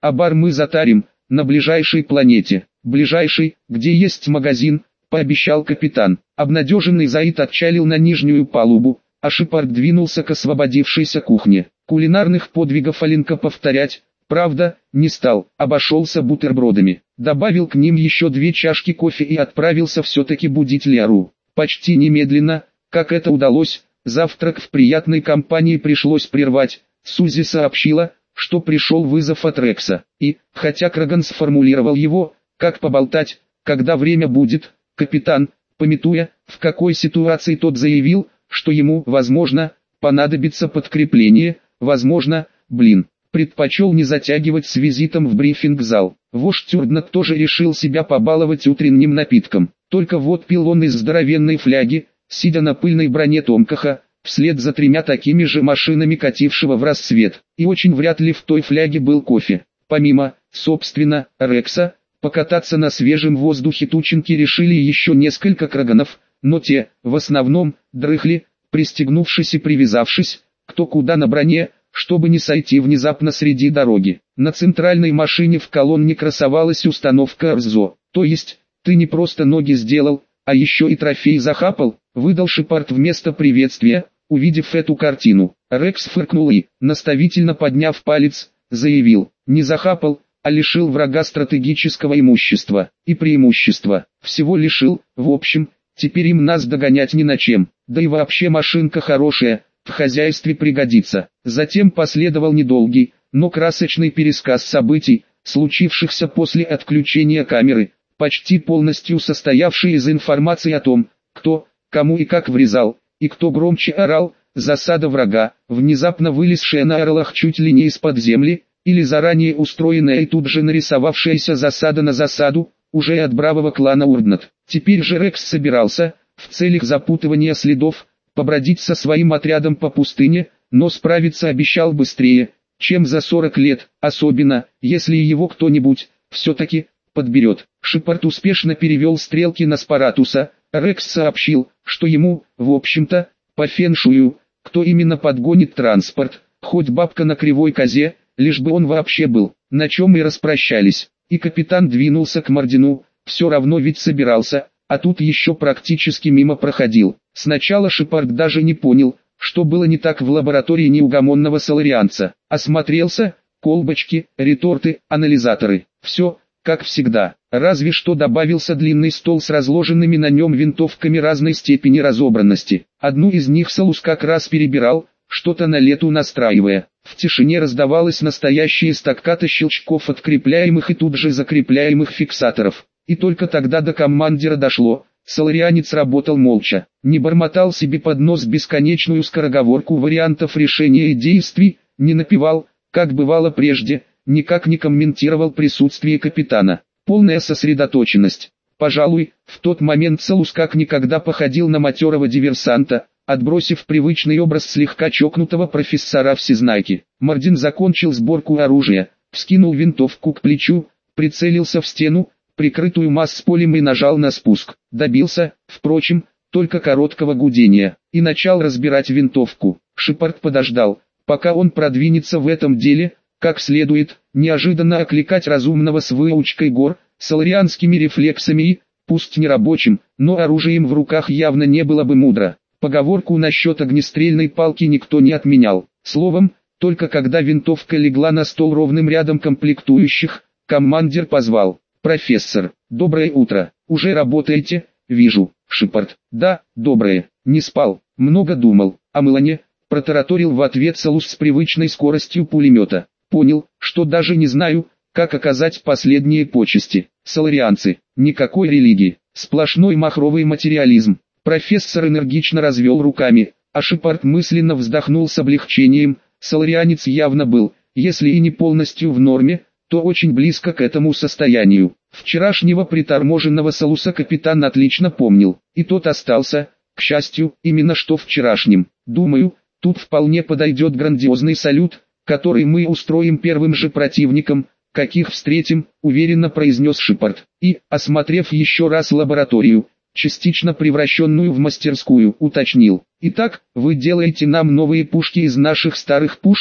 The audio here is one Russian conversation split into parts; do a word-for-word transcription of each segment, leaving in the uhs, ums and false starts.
а бар мы затарим, на ближайшей планете. Ближайшей, где есть магазин, пообещал капитан. Обнадеженный Заид отчалил на нижнюю палубу, а Шепард двинулся к освободившейся кухне. Кулинарных подвигов Аленка повторять, правда, не стал, обошелся бутербродами. Добавил к ним еще две чашки кофе и отправился все-таки будить Леру. Почти немедленно, как это удалось, завтрак в приятной компании пришлось прервать. Сузи сообщила, что пришел вызов от Рекса, и, хотя Краган сформулировал его, как поболтать, когда время будет, капитан, памятуя, в какой ситуации тот заявил, что ему, возможно, понадобится подкрепление, возможно, блин, предпочел не затягивать с визитом в брифинг-зал. Вождь Урднат тоже решил себя побаловать утренним напитком, только вот пил он из здоровенной фляги, сидя на пыльной броне Томкаха, вслед за тремя такими же машинами катившего в рассвет, и очень вряд ли в той фляге был кофе. Помимо, собственно, Рекса, покататься на свежем воздухе тучинки решили еще несколько краганов, но те, в основном, дрыхли, пристегнувшись и привязавшись, кто куда на броне, чтобы не сойти внезапно среди дороги. На центральной машине в колонне красовалась установка РЗО, то есть, ты не просто ноги сделал, а еще и трофей захапал, выдал Шепард вместо приветствия. Увидев эту картину, Рекс фыркнул и, наставительно подняв палец, заявил, не захапал, а лишил врага стратегического имущества, и преимущества, всего лишил, в общем, теперь им нас догонять ни на чем, да и вообще машинка хорошая, в хозяйстве пригодится. Затем последовал недолгий, но красочный пересказ событий, случившихся после отключения камеры, почти полностью состоявший из информации о том, кто, кому и как врезал, и кто громче орал, засада врага, внезапно вылезшая на орлах чуть ли не из-под земли, или заранее устроенная и тут же нарисовавшаяся засада на засаду, уже от бравого клана Урднат. Теперь же Рекс собирался, в целях запутывания следов, побродить со своим отрядом по пустыне, но справиться обещал быстрее, чем за сорок лет, особенно, если его кто-нибудь, все-таки, подберет. Шепард успешно перевел стрелки на Спаратуса. Рекс сообщил, что ему, в общем-то, по феншую, кто именно подгонит транспорт, хоть бабка на кривой козе, лишь бы он вообще был, на чем и распрощались. И капитан двинулся к Мардину, все равно ведь собирался, а тут еще практически мимо проходил. Сначала Шепард даже не понял, что было не так в лаборатории неугомонного соларианца. Осмотрелся, колбочки, реторты, анализаторы, все, как всегда, разве что добавился длинный стол с разложенными на нем винтовками разной степени разобранности. Одну из них Салус как раз перебирал, что-то на лету настраивая. В тишине раздавалось настоящее стаккато щелчков открепляемых и тут же закрепляемых фиксаторов. И только тогда до командира дошло, соларианец работал молча, не бормотал себе под нос бесконечную скороговорку вариантов решения и действий, не напевал, как бывало прежде, никак не комментировал присутствие капитана. Полная сосредоточенность. Пожалуй, в тот момент Салус как никогда походил на матерого диверсанта, отбросив привычный образ слегка чокнутого профессора-всезнайки. Мардин закончил сборку оружия, вскинул винтовку к плечу, прицелился в стену, прикрытую масс-полем и нажал на спуск. Добился, впрочем, только короткого гудения, и начал разбирать винтовку. Шепард подождал, пока он продвинется в этом деле, как следует, неожиданно окликать разумного с выучкой гор, соларианскими рефлексами и, пусть не рабочим, но оружием в руках явно не было бы мудро. Поговорку насчет огнестрельной палки никто не отменял. Словом, только когда винтовка легла на стол ровным рядом комплектующих, командир позвал: «Профессор, доброе утро, уже работаете?» «Вижу, Шепард, да, доброе, не спал, много думал, о Мелане», протараторил в ответ Салус с привычной скоростью пулемета. «Понял, что даже не знаю, как оказать последние почести. Соларианцы, никакой религии, сплошной махровый материализм». Профессор энергично развел руками, а Шепард мысленно вздохнул с облегчением. Соларианец явно был, если и не полностью в норме, то очень близко к этому состоянию. Вчерашнего приторможенного Салуса капитан отлично помнил, и тот остался, к счастью, именно что вчерашним. «Думаю, тут вполне подойдет грандиозный салют, который мы устроим первым же противникам, каких встретим», уверенно произнес Шепард, и, осмотрев еще раз лабораторию, частично превращенную в мастерскую, уточнил: «Итак, вы делаете нам новые пушки из наших старых пушек?»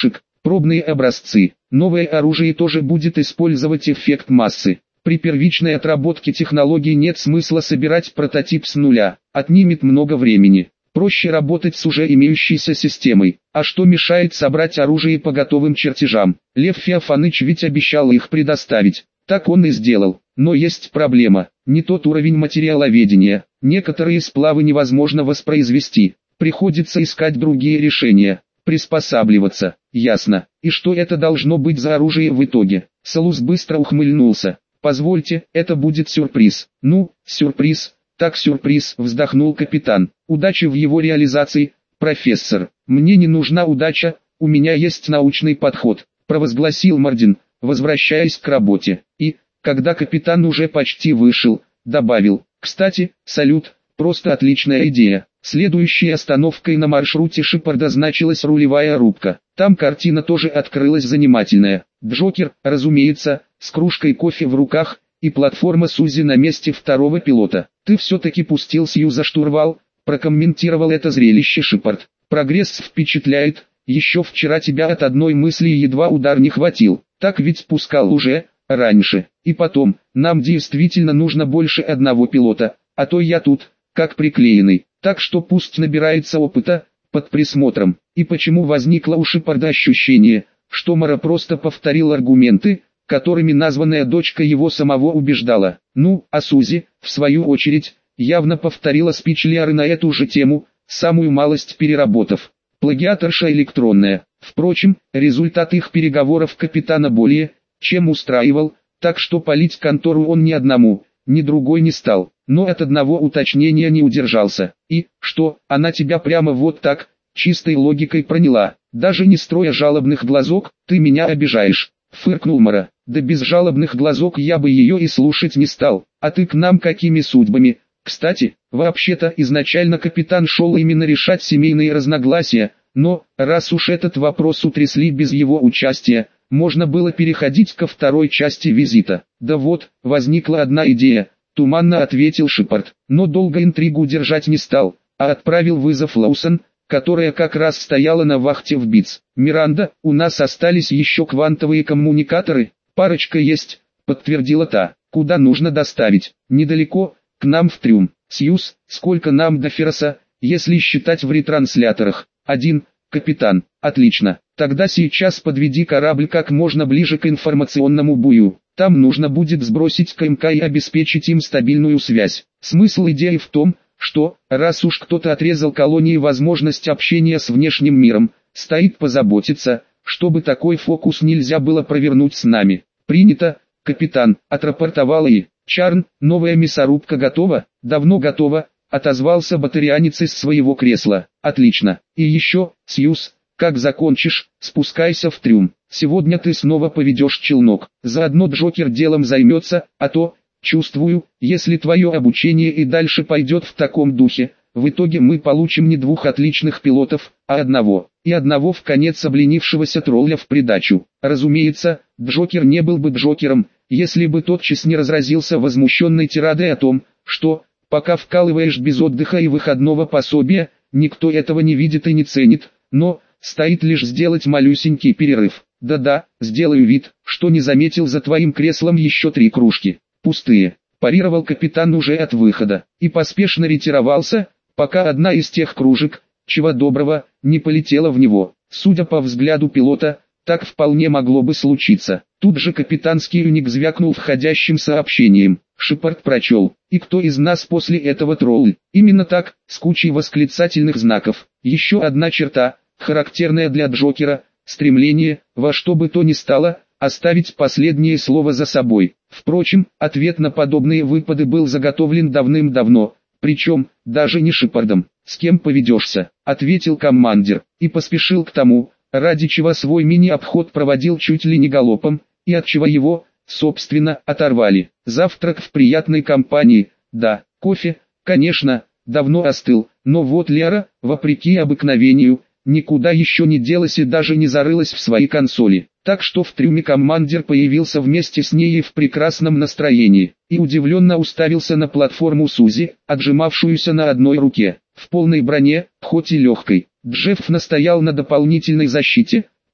пробные образцы. Новое оружие тоже будет использовать эффект массы. При первичной отработке технологий нет смысла собирать прототип с нуля, отнимет много времени. Проще работать с уже имеющейся системой. А что мешает собрать оружие по готовым чертежам? Лев Феофаныч ведь обещал их предоставить. Так он и сделал. Но есть проблема. Не тот уровень материаловедения. Некоторые сплавы невозможно воспроизвести. Приходится искать другие решения. Приспосабливаться. Ясно. И что это должно быть за оружие в итоге? Салус быстро ухмыльнулся. Позвольте, это будет сюрприз. Ну, сюрприз. Так сюрприз, вздохнул капитан. Удачи в его реализации, профессор. Мне не нужна удача, у меня есть научный подход, провозгласил Мардин, возвращаясь к работе. И, когда капитан уже почти вышел, добавил: кстати, салют, просто отличная идея. Следующей остановкой на маршруте Шепарда значилась рулевая рубка. Там картина тоже открылась занимательная. Джокер, разумеется, с кружкой кофе в руках, и платформа Сузи на месте второго пилота. «Ты все-таки пустил Сью за штурвал», — прокомментировал это зрелище Шепард. «Прогресс впечатляет, еще вчера тебя от одной мысли едва удар не хватил, так ведь спускал уже, раньше. И потом, нам действительно нужно больше одного пилота, а то я тут, как приклеенный, так что пусть набирается опыта, под присмотром». И почему возникло у Шепарда ощущение, что Мара просто повторил аргументы, которыми названная дочка его самого убеждала. Ну, а Сузи, в свою очередь, явно повторила спич Лиары на эту же тему, самую малость переработав. Плагиаторша электронная. Впрочем, результат их переговоров капитана более, чем устраивал, так что палить контору он ни одному, ни другой не стал. Но от одного уточнения не удержался. И, что, она тебя прямо вот так, чистой логикой проняла, даже не строя жалобных глазок, ты меня обижаешь. Фыркнул Мара. Да без жалобных глазок я бы ее и слушать не стал. А ты к нам какими судьбами? Кстати, вообще-то изначально капитан шел именно решать семейные разногласия, но, раз уж этот вопрос утрясли без его участия, можно было переходить ко второй части визита. Да вот, возникла одна идея, туманно ответил Шепард, но долго интригу держать не стал, а отправил вызов Лоусон, которая как раз стояла на вахте в БИЦ. «Миранда, у нас остались еще квантовые коммуникаторы?» «Парочка есть», — подтвердила та. «Куда нужно доставить?» «Недалеко, к нам в трюм». «Сьюз, сколько нам до Ферроса, если считать в ретрансляторах?» «Один, капитан». «Отлично. Тогда сейчас подведи корабль как можно ближе к информационному бую. Там нужно будет сбросить КМК и обеспечить им стабильную связь». Смысл идеи в том, что, раз уж кто-то отрезал колонии возможность общения с внешним миром, стоит позаботиться, чтобы такой фокус нельзя было провернуть с нами. «Принято, капитан», — отрапортовала и Чарн. «Новая мясорубка готова?» «Давно готова», — отозвался батарианец из своего кресла. «Отлично. И еще, Сьюз, как закончишь, спускайся в трюм. Сегодня ты снова поведешь челнок. Заодно Джокер делом займется, а то, чувствую, если твое обучение и дальше пойдет в таком духе, в итоге мы получим не двух отличных пилотов, а одного, и одного в конец обленившегося тролля в придачу». Разумеется, Джокер не был бы Джокером, если бы тотчас не разразился возмущенной тирадой о том, что, пока вкалываешь без отдыха и выходного пособия, никто этого не видит и не ценит, но, стоит лишь сделать малюсенький перерыв. «Да-да, сделаю вид, что не заметил за твоим креслом еще три кружки. Пустые», – парировал капитан уже от выхода, и поспешно ретировался, пока одна из тех кружек, чего доброго, не полетела в него. Судя по взгляду пилота, так вполне могло бы случиться. Тут же капитанский уник звякнул входящим сообщением. Шепард прочел: «И кто из нас после этого тролль?» Именно так, с кучей восклицательных знаков. Еще одна черта, характерная для Джокера, стремление, во что бы то ни стало, оставить последнее слово за собой. Впрочем, ответ на подобные выпады был заготовлен давным-давно, причем, даже не Шепардом. «С кем поведешься?» — ответил командир, и поспешил к тому, ради чего свой мини-обход проводил чуть ли не галопом, и от чего его, собственно, оторвали. Завтрак в приятной компании, да, кофе, конечно, давно остыл, но вот Лера, вопреки обыкновению, никуда еще не делась и даже не зарылась в свои консоли. Так что в трюме командир появился вместе с ней и в прекрасном настроении, и удивленно уставился на платформу Сузи, отжимавшуюся на одной руке, в полной броне, хоть и легкой. Джефф настоял на дополнительной защите,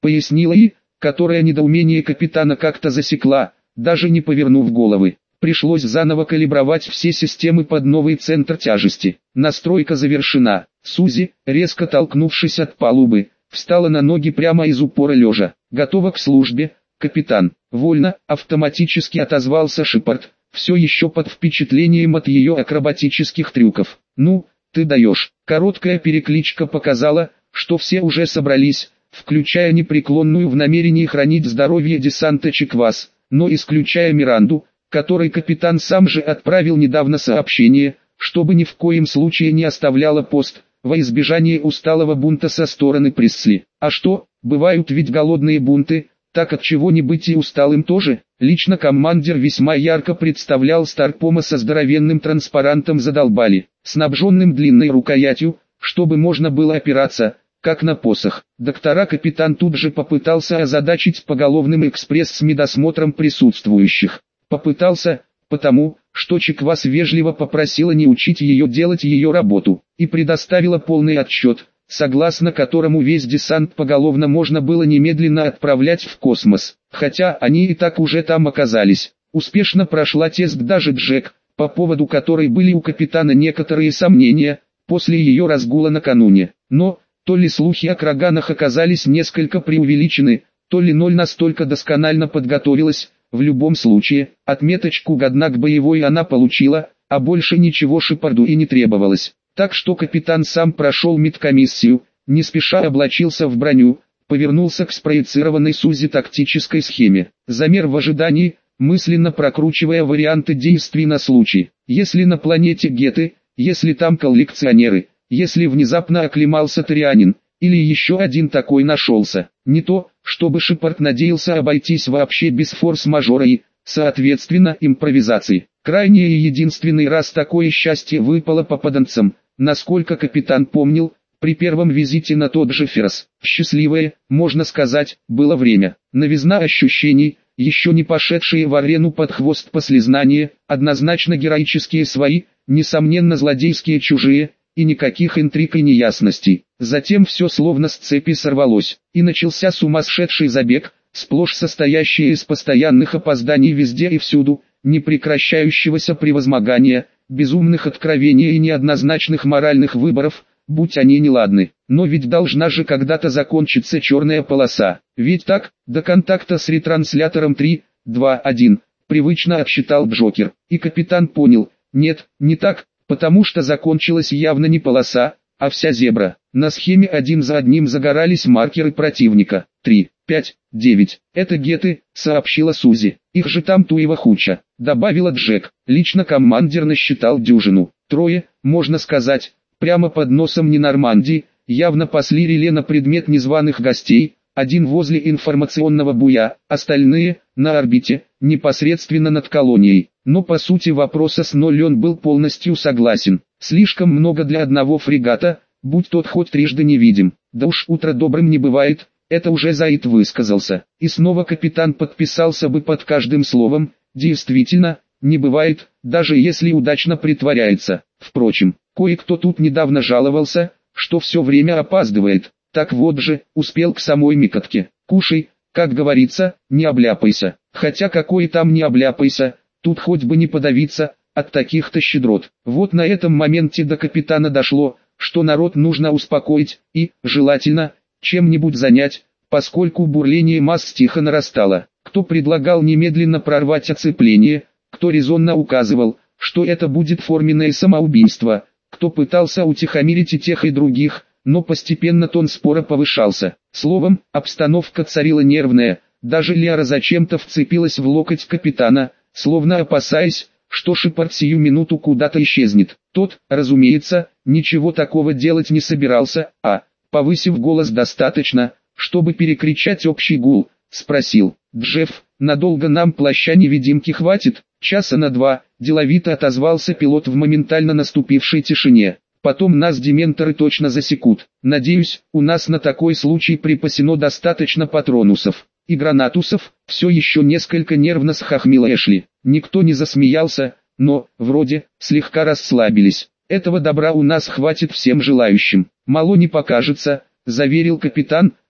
пояснила И, которая недоумение капитана как-то засекла, даже не повернув головы. Пришлось заново калибровать все системы под новый центр тяжести. Настройка завершена. Сузи, резко толкнувшись от палубы, встала на ноги прямо из упора лежа. «Готова к службе, капитан». «Вольно», автоматически отозвался Шепард, все еще под впечатлением от ее акробатических трюков. «Ну, ты даешь». Короткая перекличка показала, что все уже собрались, включая непреклонную в намерении хранить здоровье десанта Чиквас, но исключая Миранду, которой капитан сам же отправил недавно сообщение, чтобы ни в коем случае не оставляла пост, во избежание усталого бунта со стороны Пресли. А что, бывают ведь голодные бунты, так от чего не быть и усталым тоже? Лично командир весьма ярко представлял Старпома со здоровенным транспарантом «Задолбали», снабженным длинной рукоятью, чтобы можно было опираться, как на посох. Доктора капитан тут же попытался озадачить поголовным экспресс с медосмотром присутствующих. Попытался, потому, что Чиквас вежливо попросила не учить ее делать ее работу, и предоставила полный отчет, согласно которому весь десант поголовно можно было немедленно отправлять в космос, хотя они и так уже там оказались. Успешно прошла тест даже Джек, по поводу которой были у капитана некоторые сомнения, после ее разгула накануне. Но, то ли слухи о Краганах оказались несколько преувеличены, то ли Ноль настолько досконально подготовилась. В любом случае, отметочку «годна к боевой» она получила, а больше ничего Шепарду и не требовалось. Так что капитан сам прошел медкомиссию, не спеша облачился в броню, повернулся к спроецированной Сузи тактической схеме. Замер в ожидании, мысленно прокручивая варианты действий на случай, если на планете Геты, если там коллекционеры, если внезапно оклемался Торианин, или еще один такой нашелся. Не то, чтобы Шепард надеялся обойтись вообще без форс-мажора и, соответственно, импровизации. Крайний и единственный раз такое счастье выпало попаданцам, насколько капитан помнил, при первом визите на тот же Феррес. Счастливое, можно сказать, было время. Новизна ощущений, еще не пошедшие в арену под хвост послезнания, однозначно героические свои, несомненно злодейские чужие, и никаких интриг и неясностей. Затем все словно с цепи сорвалось, и начался сумасшедший забег, сплошь состоящий из постоянных опозданий везде и всюду, непрекращающегося превозмогания, безумных откровений и неоднозначных моральных выборов, будь они неладны. Но ведь должна же когда-то закончиться черная полоса. Ведь так, до контакта с ретранслятором три, два, один, привычно отсчитал Джокер, и капитан понял, нет, не так, потому что закончилась явно не полоса, а вся зебра. На схеме один за одним загорались маркеры противника. три, пять, девять. «Это геты», — сообщила Сузи. «Их же там туева хуча», — добавила Джек. Лично командир насчитал дюжину. Трое, можно сказать, прямо под носом Ненормандии, явно пасли реле на предмет незваных гостей, один возле информационного буя, остальные, на орбите, непосредственно над колонией. Но по сути вопроса с Ноль он был полностью согласен. Слишком много для одного фрегата, будь тот хоть трижды невидим. Да уж утро добрым не бывает, это уже Заид высказался. И снова капитан подписался бы под каждым словом, действительно, не бывает, даже если удачно притворяется. Впрочем, кое-кто тут недавно жаловался, что все время опаздывает. Так вот же, успел к самой Микотке. Кушай, как говорится, не обляпайся. Хотя какой там не обляпайся, тут хоть бы не подавиться от таких-то щедрот. Вот на этом моменте до капитана дошло, что народ нужно успокоить и, желательно, чем-нибудь занять, поскольку бурление масс тихо нарастало. Кто предлагал немедленно прорвать оцепление, кто резонно указывал, что это будет форменное самоубийство, кто пытался утихомирить и тех и других, но постепенно тон спора повышался. Словом, обстановка царила нервная, даже Лиара зачем-то вцепилась в локоть капитана, словно опасаясь, что Шепард сию минуту куда-то исчезнет. Тот, разумеется, ничего такого делать не собирался, а, повысив голос достаточно, чтобы перекричать общий гул, спросил: «Джефф, надолго нам плаща-невидимки хватит?» «Часа на два», — деловито отозвался пилот в моментально наступившей тишине. «Потом нас дементоры точно засекут. Надеюсь, у нас на такой случай припасено достаточно патронусов и гранатусов». Все еще несколько нервно схохмила Эшли. Никто не засмеялся, но, вроде, слегка расслабились. «Этого добра у нас хватит всем желающим. Мало не покажется», — заверил капитан,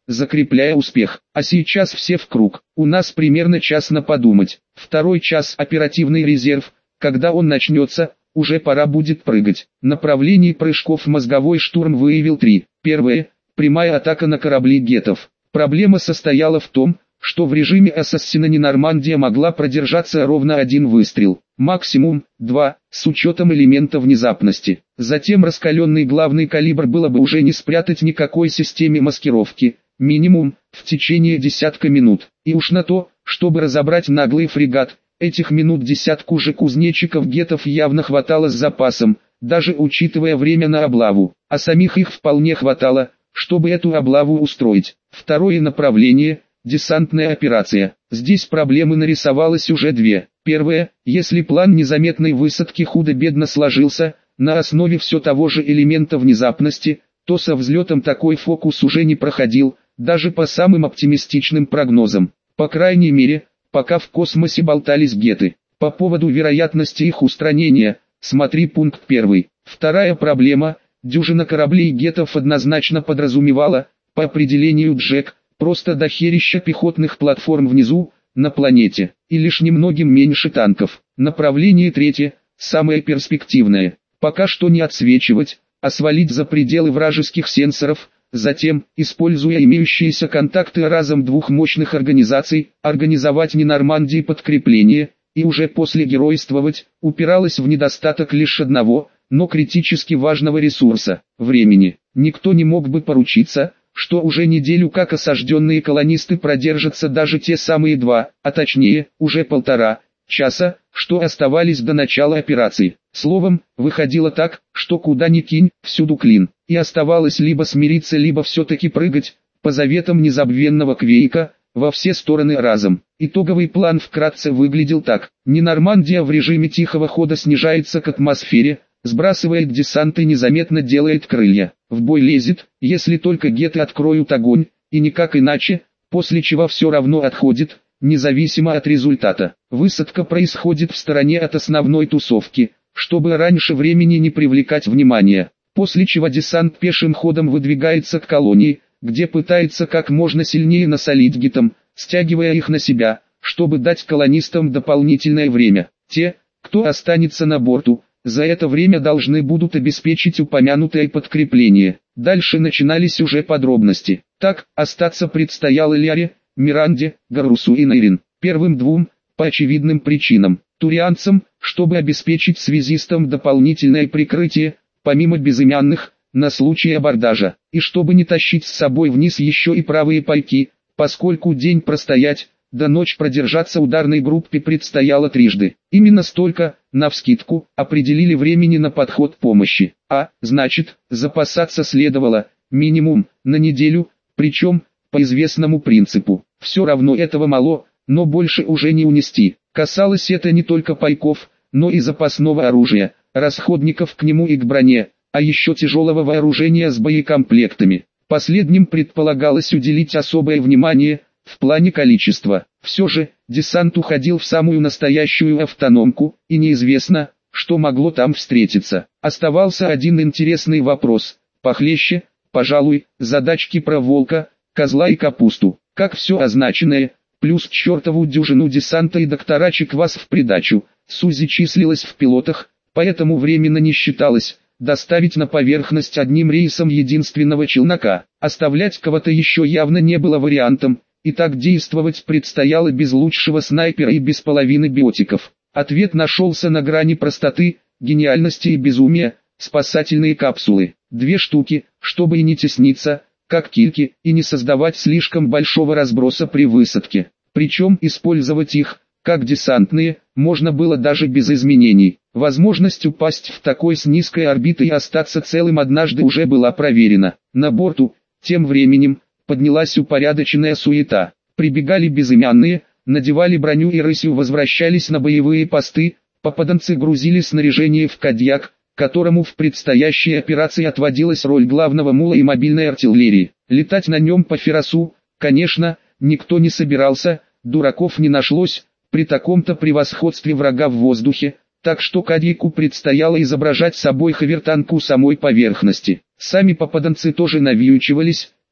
закрепляя успех. А сейчас все в круг. У нас примерно час на подумать. Второй час оперативный резерв. Когда он начнется, уже пора будет прыгать. Направлений прыжков мозговой штурм выявил три. Первое. Прямая атака на корабли гетов. Проблема состояла в том, что в режиме Ассасина Нормандия могла продержаться ровно один выстрел, максимум два, с учетом элемента внезапности. Затем раскаленный главный калибр было бы уже не спрятать никакой системе маскировки, минимум, в течение десятка минут. И уж на то, чтобы разобрать наглый фрегат, этих минут десятку же кузнечиков гетов явно хватало с запасом, даже учитывая время на облаву, а самих их вполне хватало, чтобы эту облаву устроить. Второе направление – десантная операция. Здесь проблемы нарисовалось уже две. Первое, если план незаметной высадки худо-бедно сложился, на основе все того же элемента внезапности, то со взлетом такой фокус уже не проходил, даже по самым оптимистичным прогнозам. По крайней мере, пока в космосе болтались геты. По поводу вероятности их устранения, смотри пункт первый. Вторая проблема, дюжина кораблей гетов однозначно подразумевала, по определению Джек, просто дохерища пехотных платформ внизу, на планете, и лишь немногим меньше танков. Направление третье, самое перспективное, пока что не отсвечивать, а свалить за пределы вражеских сенсоров, затем, используя имеющиеся контакты разом двух мощных организаций, организовать Нормандии подкрепление, и уже после геройствовать, упиралось в недостаток лишь одного, но критически важного ресурса – времени. Никто не мог бы поручиться, что уже неделю как осажденные колонисты продержатся даже те самые два, а точнее, уже полтора, часа, что оставались до начала операции. Словом, выходило так, что куда ни кинь, всюду клин, и оставалось либо смириться, либо все-таки прыгать, по заветам незабвенного Квейка, во все стороны разом. Итоговый план вкратце выглядел так. Нормандия в режиме тихого хода снижается к атмосфере, сбрасывает десант и незаметно делает крылья. В бой лезет, если только геты откроют огонь, и никак иначе, после чего все равно отходит, независимо от результата. Высадка происходит в стороне от основной тусовки, чтобы раньше времени не привлекать внимания. После чего десант пешим ходом выдвигается к колонии, где пытается как можно сильнее насолить гетам, стягивая их на себя, чтобы дать колонистам дополнительное время. Те, кто останется на борту, за это время должны будут обеспечить упомянутое подкрепление. Дальше начинались уже подробности. Так, остаться предстояло Ляре, Миранде, Гарусу и Нейрин. Первым двум, по очевидным причинам. Турианцам, чтобы обеспечить связистам дополнительное прикрытие, помимо безымянных, на случай абордажа. И чтобы не тащить с собой вниз еще и правые пайки, поскольку день простоять, до ночь продержаться ударной группе предстояло трижды. Именно столько, навскидку, определили времени на подход помощи. А, значит, запасаться следовало, минимум, на неделю, причем, по известному принципу. Все равно этого мало, но больше уже не унести. Касалось это не только пайков, но и запасного оружия, расходников к нему и к броне, а еще тяжелого вооружения с боекомплектами. Последним предполагалось уделить особое внимание, в плане количества. Все же, десант уходил в самую настоящую автономку, и неизвестно, что могло там встретиться. Оставался один интересный вопрос, похлеще, пожалуй, задачки про волка, козла и капусту. Как все означенное, плюс чертову дюжину десанта и докторачек вас в придачу, Сузи числилась в пилотах, поэтому временно не считалось доставить на поверхность одним рейсом единственного челнока. Оставлять кого-то еще явно не было вариантом, и так действовать предстояло без лучшего снайпера и без половины биотиков. Ответ нашелся на грани простоты, гениальности и безумия: спасательные капсулы. Две штуки, чтобы и не тесниться, как кильки, и не создавать слишком большого разброса при высадке. Причем использовать их, как десантные, можно было даже без изменений. Возможность упасть в такой с низкой орбитой и остаться целым однажды уже была проверена. На борту, тем временем, поднялась упорядоченная суета. Прибегали безымянные, надевали броню и рысью возвращались на боевые посты, попаданцы грузили снаряжение в Кадьяк, которому в предстоящей операции отводилась роль главного мула и мобильной артиллерии. Летать на нем по Феррасу, конечно, никто не собирался, дураков не нашлось, при таком-то превосходстве врага в воздухе, так что Кадьяку предстояло изображать собой хавертанку самой поверхности. Сами попаданцы тоже навьючивались,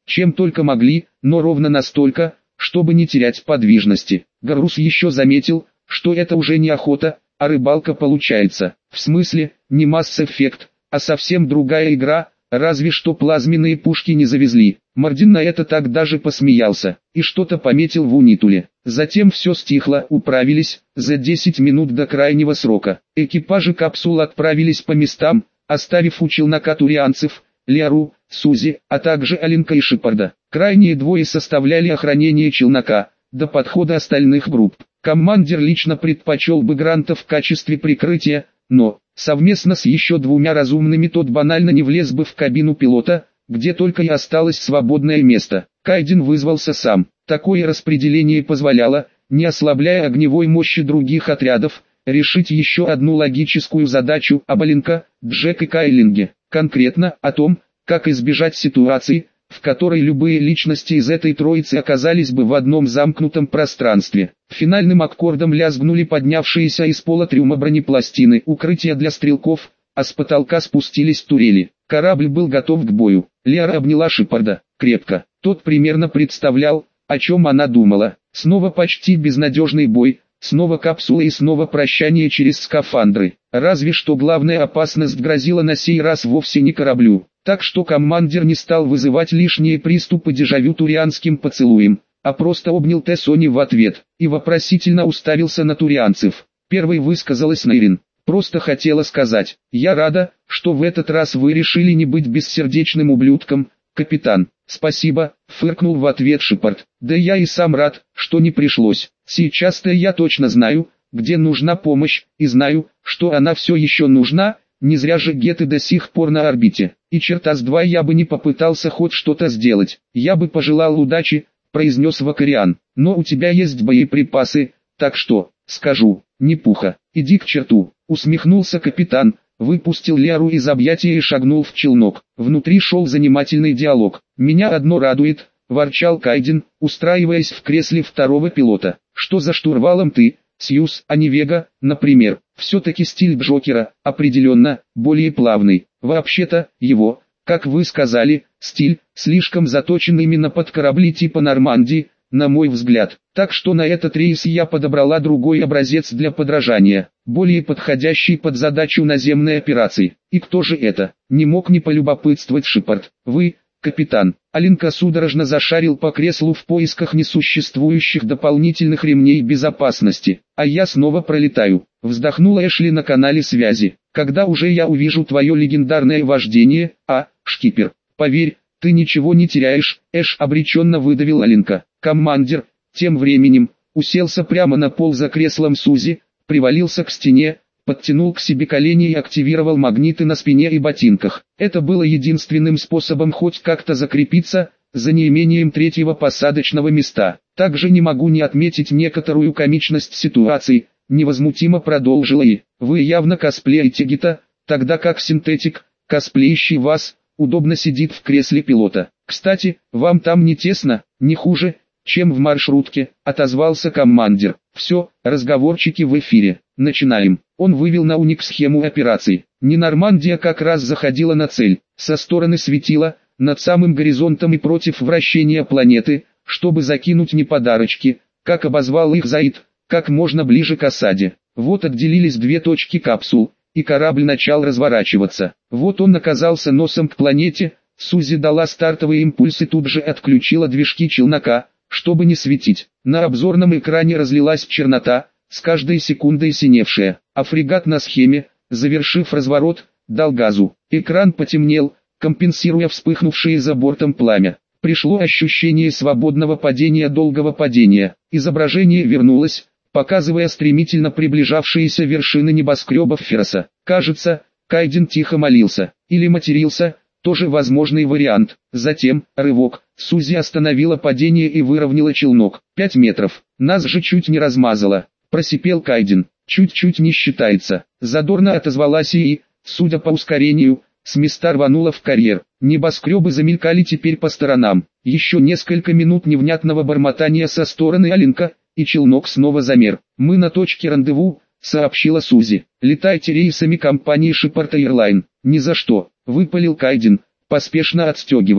чем только могли, но ровно настолько, чтобы не терять подвижности. Гарус еще заметил, что это уже не охота, а рыбалка получается. В смысле, не Mass Effect, а совсем другая игра, разве что плазменные пушки не завезли. Мардин на это так даже посмеялся, и что-то пометил в унитуле. Затем все стихло, управились, за десять минут до крайнего срока. Экипажи капсул отправились по местам, оставив у челнока турианцев, Лиару, Сузи, а также Алинка и Шепарда. Крайние двое составляли охранение челнока, до подхода остальных групп. Командир лично предпочел бы Гранта в качестве прикрытия, но, совместно с еще двумя разумными тот банально не влез бы в кабину пилота, где только и осталось свободное место. Кайден вызвался сам. Такое распределение позволяло, не ослабляя огневой мощи других отрядов, решить еще одну логическую задачу об Алинка, Джек и Кайлинге. Конкретно о том, как избежать ситуации, в которой любые личности из этой троицы оказались бы в одном замкнутом пространстве. Финальным аккордом лязгнули поднявшиеся из пола трюма бронепластины, укрытия для стрелков, а с потолка спустились турели. Корабль был готов к бою. Лиара обняла Шепарда крепко. Тот примерно представлял, о чем она думала. Снова почти безнадежный бой, снова капсула и снова прощание через скафандры. Разве что главная опасность грозила на сей раз вовсе не кораблю. Так что командир не стал вызывать лишние приступы дежавю турианским поцелуем, а просто обнял Тессони в ответ, и вопросительно уставился на турианцев. Первой высказалась Нейрин. Просто хотела сказать, я рада, что в этот раз вы решили не быть бессердечным ублюдком, капитан. Спасибо, фыркнул в ответ Шепард. Да я и сам рад, что не пришлось. Сейчас-то я точно знаю, где нужна помощь, и знаю, что она все еще нужна. Не зря же Геты до сих пор на орбите. И черта с два я бы не попытался хоть что-то сделать. Я бы пожелал удачи, произнес Вакариан. Но у тебя есть боеприпасы, так что, скажу, не пуха, иди к черту. Усмехнулся капитан, выпустил Лиару из объятия и шагнул в челнок. Внутри шел занимательный диалог. «Меня одно радует», – ворчал Кайден, устраиваясь в кресле второго пилота. «Что за штурвалом ты, Сьюз, а не Вега, например? Все-таки стиль Джокера, определенно, более плавный. Вообще-то, его, как вы сказали, стиль, слишком заточен именно под корабли типа Нормандии, на мой взгляд. Так что на этот рейс я подобрала другой образец для подражания, более подходящий под задачу наземной операции. И кто же это? Не мог не полюбопытствовать Шепард. Вы, капитан. Алинка судорожно зашарил по креслу в поисках несуществующих дополнительных ремней безопасности. А я снова пролетаю. Вздохнула Эшли на канале связи. Когда уже я увижу твое легендарное вождение, а, шкипер? Поверь, ты ничего не теряешь, Эш обреченно выдавил Алинка. Командир, тем временем, уселся прямо на пол за креслом Сузи, привалился к стене, подтянул к себе колени и активировал магниты на спине и ботинках. Это было единственным способом хоть как-то закрепиться, за неимением третьего посадочного места. Также не могу не отметить некоторую комичность ситуации, невозмутимо продолжила и. Вы явно косплеите Гита, тогда как синтетик, косплеящий вас, удобно сидит в кресле пилота. Кстати, вам там не тесно, не хуже, чем в маршрутке, отозвался командир. Все, разговорчики в эфире. Начинаем. Он вывел на уник схему операции. Не Нормандия как раз заходила на цель. Со стороны светила, над самым горизонтом и против вращения планеты, чтобы закинуть не подарочки, как обозвал их Заид, как можно ближе к осаде. Вот отделились две точки капсул, и корабль начал разворачиваться. Вот он оказался носом к планете, Сузи дала стартовый импульс и тут же отключила движки челнока, чтобы не светить. На обзорном экране разлилась чернота, с каждой секундой синевшая, а фрегат на схеме, завершив разворот, дал газу. Экран потемнел, компенсируя вспыхнувшее за бортом пламя. Пришло ощущение свободного падения, долгого падения. Изображение вернулось, показывая стремительно приближавшиеся вершины небоскребов Ферроса. Кажется, Кайден тихо молился, или матерился, тоже возможный вариант. Затем, рывок, Сузи остановила падение и выровняла челнок. Пять метров, нас же чуть не размазало, просипел Кайден. Чуть-чуть не считается. Задорно отозвалась и, судя по ускорению, с места рванула в карьер. Небоскребы замелькали теперь по сторонам. Еще несколько минут невнятного бормотания со стороны Алинка, и челнок снова замер. «Мы на точке рандеву», — сообщила Сузи. «Летайте рейсами компании Shepard Airline». «Ни за что», — выпалил Кайден, поспешно отстегиваясь.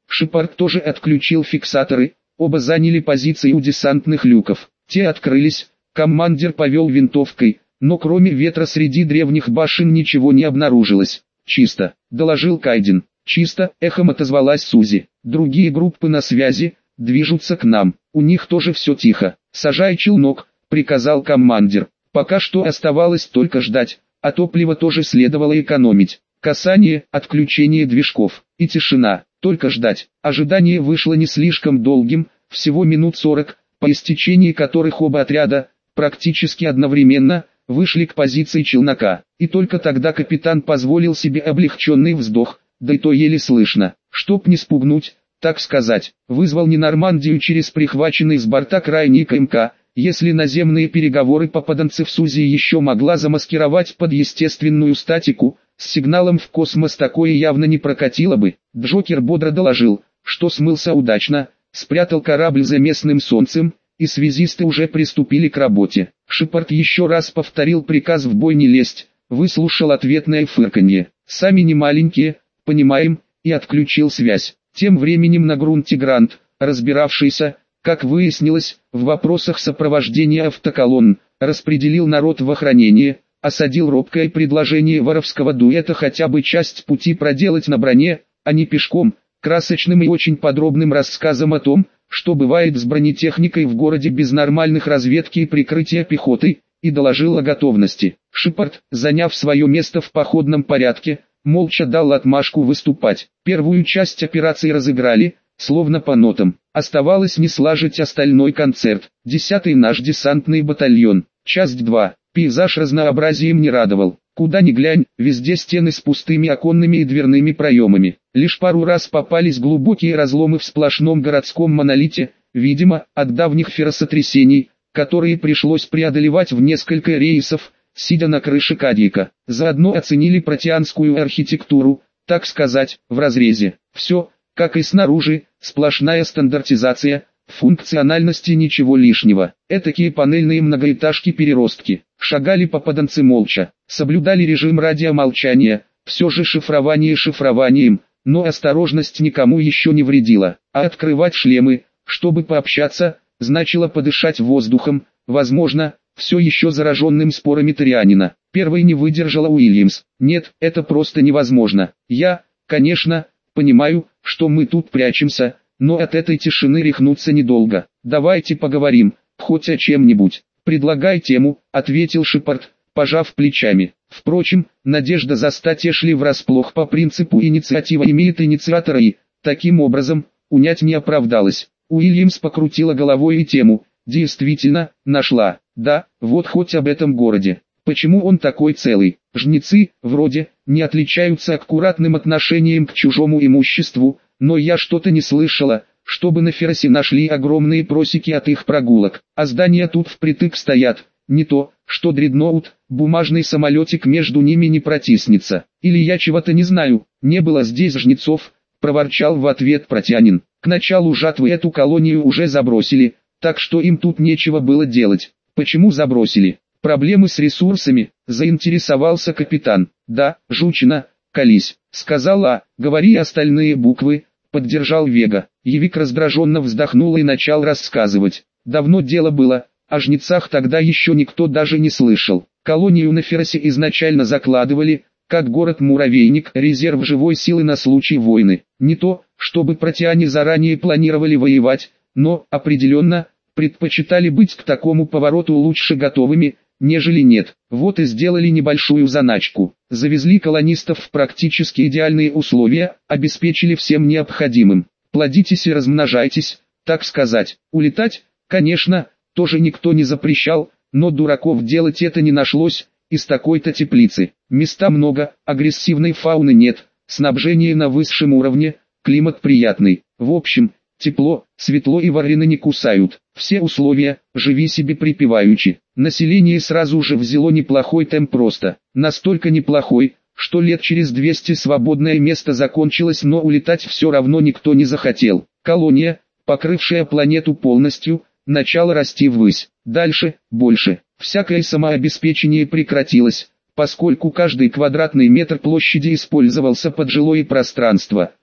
Шепард тоже отключил фиксаторы, оба заняли позиции у десантных люков. Те открылись, командир повел винтовкой, но кроме ветра среди древних башен ничего не обнаружилось. «Чисто», — доложил Кайден. «Чисто», — эхом отозвалась Сузи. «Другие группы на связи, движутся к нам, у них тоже все тихо». «Сажай челнок», — приказал командир. Пока что оставалось только ждать, а топливо тоже следовало экономить. Касание, отключение движков, и тишина, только ждать. Ожидание вышло не слишком долгим, всего минут сорок, по истечении которых оба отряда, практически одновременно, вышли к позиции челнока. И только тогда капитан позволил себе облегченный вздох, да и то еле слышно, чтоб не спугнуть, так сказать, вызвал Ненормандию через прихваченный с борта крайний МК. Если наземные переговоры попаданцев Сузи еще могла замаскировать под естественную статику, с сигналом в космос такое явно не прокатило бы. Джокер бодро доложил, что смылся удачно, спрятал корабль за местным солнцем, и связисты уже приступили к работе. Шепард еще раз повторил приказ в бой не лезть, выслушал ответное фырканье. «Сами не маленькие, понимаем», и отключил связь. Тем временем на грунте Грант, разбиравшийся, как выяснилось, в вопросах сопровождения автоколонн, распределил народ в охранение, осадил робкое предложение воровского дуэта хотя бы часть пути проделать на броне, а не пешком, красочным и очень подробным рассказом о том, что бывает с бронетехникой в городе без нормальных разведки и прикрытия пехоты, и доложил о готовности. Шепард, заняв свое место в походном порядке, молча дал отмашку выступать. Первую часть операции разыграли, словно по нотам. Оставалось не сложить остальной концерт. Десятый наш десантный батальон. Часть два. Пейзаж разнообразием не радовал. Куда ни глянь, везде стены с пустыми оконными и дверными проемами. Лишь пару раз попались глубокие разломы в сплошном городском монолите, видимо, от давних ферросотрясений, которые пришлось преодолевать в несколько рейсов, сидя на крыше Кадика. Заодно оценили протеанскую архитектуру, так сказать, в разрезе. Все, как и снаружи, сплошная стандартизация, в функциональности ничего лишнего. Этакие панельные многоэтажки-переростки. Шагали попаданцы молча, соблюдали режим радиомолчания, все же шифрование шифрованием, но осторожность никому еще не вредила. А открывать шлемы, чтобы пообщаться, значило подышать воздухом, возможно, все еще зараженным спорами Торианина. Первой не выдержала Уильямс. «Нет, это просто невозможно. Я, конечно, понимаю, что мы тут прячемся, но от этой тишины рехнуться недолго. Давайте поговорим, хоть о чем-нибудь». «Предлагай тему», — ответил Шепард, пожав плечами. Впрочем, надежда застать Эшли врасплох по принципу инициатива имеет инициатора и, таким образом, унять не оправдалась. Уильямс покрутила головой и тему, действительно, нашла. Да, вот хоть об этом городе. Почему он такой целый? Жнецы, вроде, не отличаются аккуратным отношением к чужому имуществу, но я что-то не слышала, чтобы на Ферросе нашли огромные просеки от их прогулок, а здания тут впритык стоят, не то, что дредноут, бумажный самолетик между ними не протиснется. Или я чего-то не знаю, не было здесь жнецов, проворчал в ответ Протянин. К началу жатвы эту колонию уже забросили, так что им тут нечего было делать. Почему забросили? Проблемы с ресурсами, заинтересовался капитан. Да, жучина, колись, сказала, говори остальные буквы, поддержал Вега. Явик раздраженно вздохнул и начал рассказывать. Давно дело было, о жнецах тогда еще никто даже не слышал. Колонию на Ферросе изначально закладывали, как город-муравейник, резерв живой силы на случай войны. Не то, чтобы протеане заранее планировали воевать, но, определенно, предпочитали быть к такому повороту лучше готовыми, нежели нет. Вот и сделали небольшую заначку. Завезли колонистов в практически идеальные условия, обеспечили всем необходимым. Плодитесь и размножайтесь, так сказать. Улетать, конечно, тоже никто не запрещал, но дураков делать это не нашлось, из такой-то теплицы. Места много, агрессивной фауны нет, снабжение на высшем уровне, климат приятный. В общем, тепло, светло и ворины не кусают. Все условия, живи себе припеваючи. Население сразу же взяло неплохой темп просто. Настолько неплохой, что лет через двести свободное место закончилось, но улетать все равно никто не захотел. Колония, покрывшая планету полностью, начала расти ввысь. Дальше, больше. Всякое самообеспечение прекратилось, поскольку каждый квадратный метр площади использовался под жилое пространство,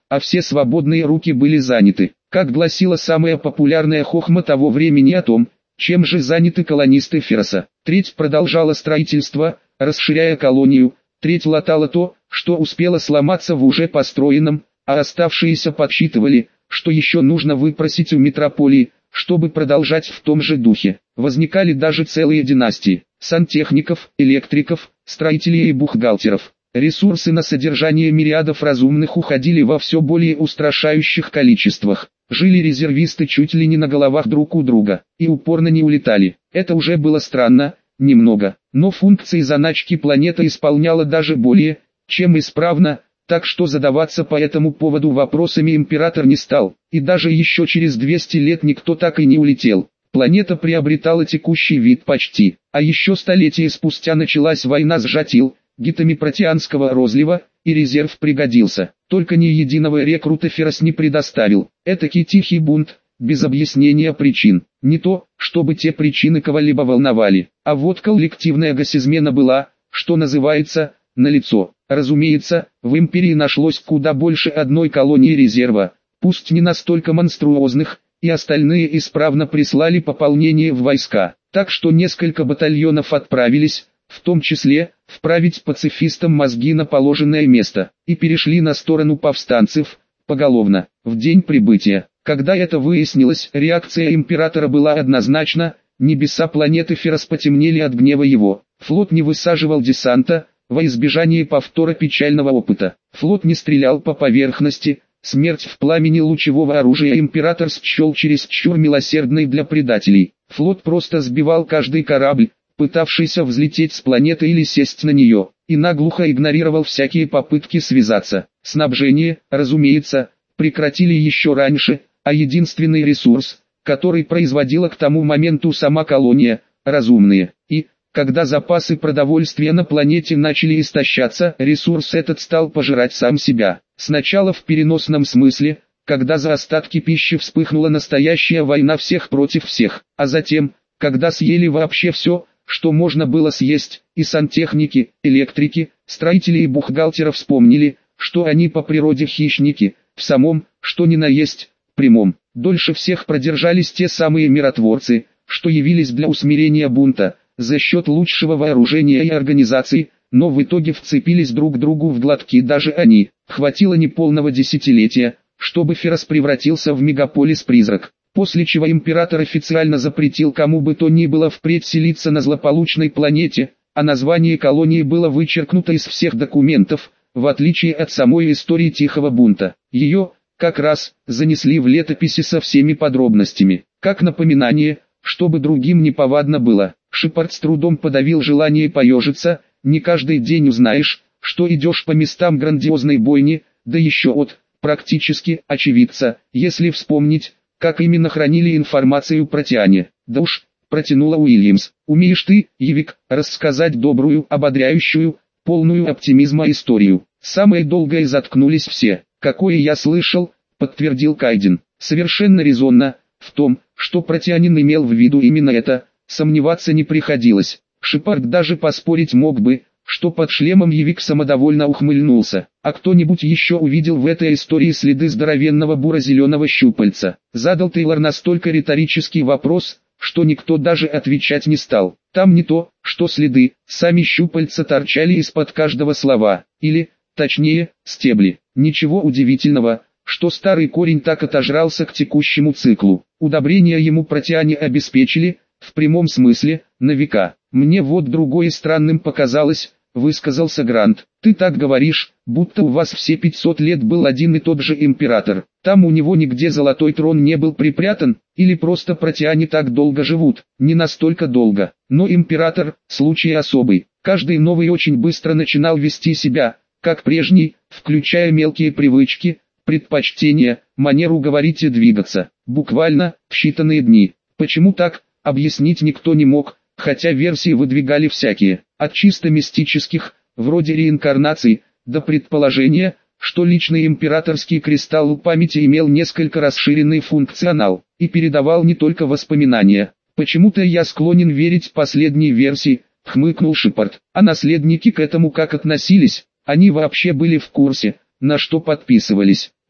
а все свободные руки были заняты. Как гласила самая популярная хохма того времени о том, чем же заняты колонисты Фероса. Треть продолжала строительство, расширяя колонию, треть латала то, что успело сломаться в уже построенном, а оставшиеся подсчитывали, что еще нужно выпросить у метрополии, чтобы продолжать в том же духе. Возникали даже целые династии сантехников, электриков, строителей и бухгалтеров. Ресурсы на содержание мириадов разумных уходили во все более устрашающих количествах. Жили резервисты чуть ли не на головах друг у друга, и упорно не улетали. Это уже было странно, немного, но функции заначки планета исполняла даже более, чем исправно, так что задаваться по этому поводу вопросами император не стал, и даже еще через двести лет никто так и не улетел. Планета приобретала текущий вид почти, а еще столетия спустя началась война с Жатил, гитами протеанского розлива, и резерв пригодился. Только ни единого рекрута Ферос не предоставил. Этакий тихий бунт, без объяснения причин. Не то, чтобы те причины кого-либо волновали, а вот коллективная госизмена была, что называется, налицо. Разумеется, в империи нашлось куда больше одной колонии резерва, пусть не настолько монструозных, и остальные исправно прислали пополнение в войска, так что несколько батальонов отправились, в том числе, вправить пацифистам мозги на положенное место, и перешли на сторону повстанцев, поголовно. В день прибытия, когда это выяснилось, реакция императора была однозначна, небеса планеты Ферос потемнели от гнева его. Флот не высаживал десанта, во избежание повтора печального опыта. Флот не стрелял по поверхности, смерть в пламени лучевого оружия император счел чересчур милосердной для предателей. Флот просто сбивал каждый корабль, пытавшийся взлететь с планеты или сесть на нее, и наглухо игнорировал всякие попытки связаться. Снабжение, разумеется, прекратили еще раньше, а единственный ресурс, который производила к тому моменту сама колония, разумные. И, когда запасы продовольствия на планете начали истощаться, ресурс этот стал пожирать сам себя. Сначала в переносном смысле, когда за остатки пищи вспыхнула настоящая война всех против всех, а затем, когда съели вообще все, что можно было съесть, и сантехники, электрики, строители и бухгалтеры вспомнили, что они по природе хищники, в самом, что ни на есть, прямом. Дольше всех продержались те самые миротворцы, что явились для усмирения бунта, за счет лучшего вооружения и организации, но в итоге вцепились друг другу в глотки даже они. Хватило неполного десятилетия, чтобы Ферос превратился в мегаполис-призрак, после чего император официально запретил кому бы то ни было впредь селиться на злополучной планете, а название колонии было вычеркнуто из всех документов, в отличие от самой истории Тихого бунта. Ее, как раз, занесли в летописи со всеми подробностями, как напоминание, чтобы другим неповадно было. Шепард с трудом подавил желание поежиться, не каждый день узнаешь, что идешь по местам грандиозной бойни, да еще от, практически, очевидца, если вспомнить, как именно хранили информацию про Тиане. Да уж, протянула Уильямс. Умеешь ты, Евик, рассказать добрую, ободряющую, полную оптимизма историю. Самые долгое заткнулись все. Какое я слышал, подтвердил Кайден. Совершенно резонно, в том, что Протеанин имел в виду именно это, сомневаться не приходилось. Шепард даже поспорить мог бы, что под шлемом Евик самодовольно ухмыльнулся. А кто-нибудь еще увидел в этой истории следы здоровенного буро-зеленого щупальца? Задал Тейлор настолько риторический вопрос, что никто даже отвечать не стал. Там не то, что следы, сами щупальца торчали из-под каждого слова, или, точнее, стебли. Ничего удивительного, что старый корень так отожрался к текущему циклу. Удобрения ему протеане обеспечили, в прямом смысле, на века. Мне вот другое странным показалось, высказался Грант. Ты так говоришь, будто у вас все пятьсот лет был один и тот же император. Там у него нигде золотой трон не был припрятан, или просто протеане так долго живут. Не настолько долго. Но император, случай особый. Каждый новый очень быстро начинал вести себя, как прежний, включая мелкие привычки, предпочтения, манеру говорить и двигаться. Буквально, в считанные дни. Почему так, объяснить никто не мог, хотя версии выдвигали всякие, от чисто мистических, вроде реинкарнации, до предположения, что личный императорский кристалл памяти имел несколько расширенный функционал, и передавал не только воспоминания. Почему-то я склонен верить последней версии, хмыкнул Шепард. А наследники к этому как относились? Они вообще были в курсе, на что подписывались?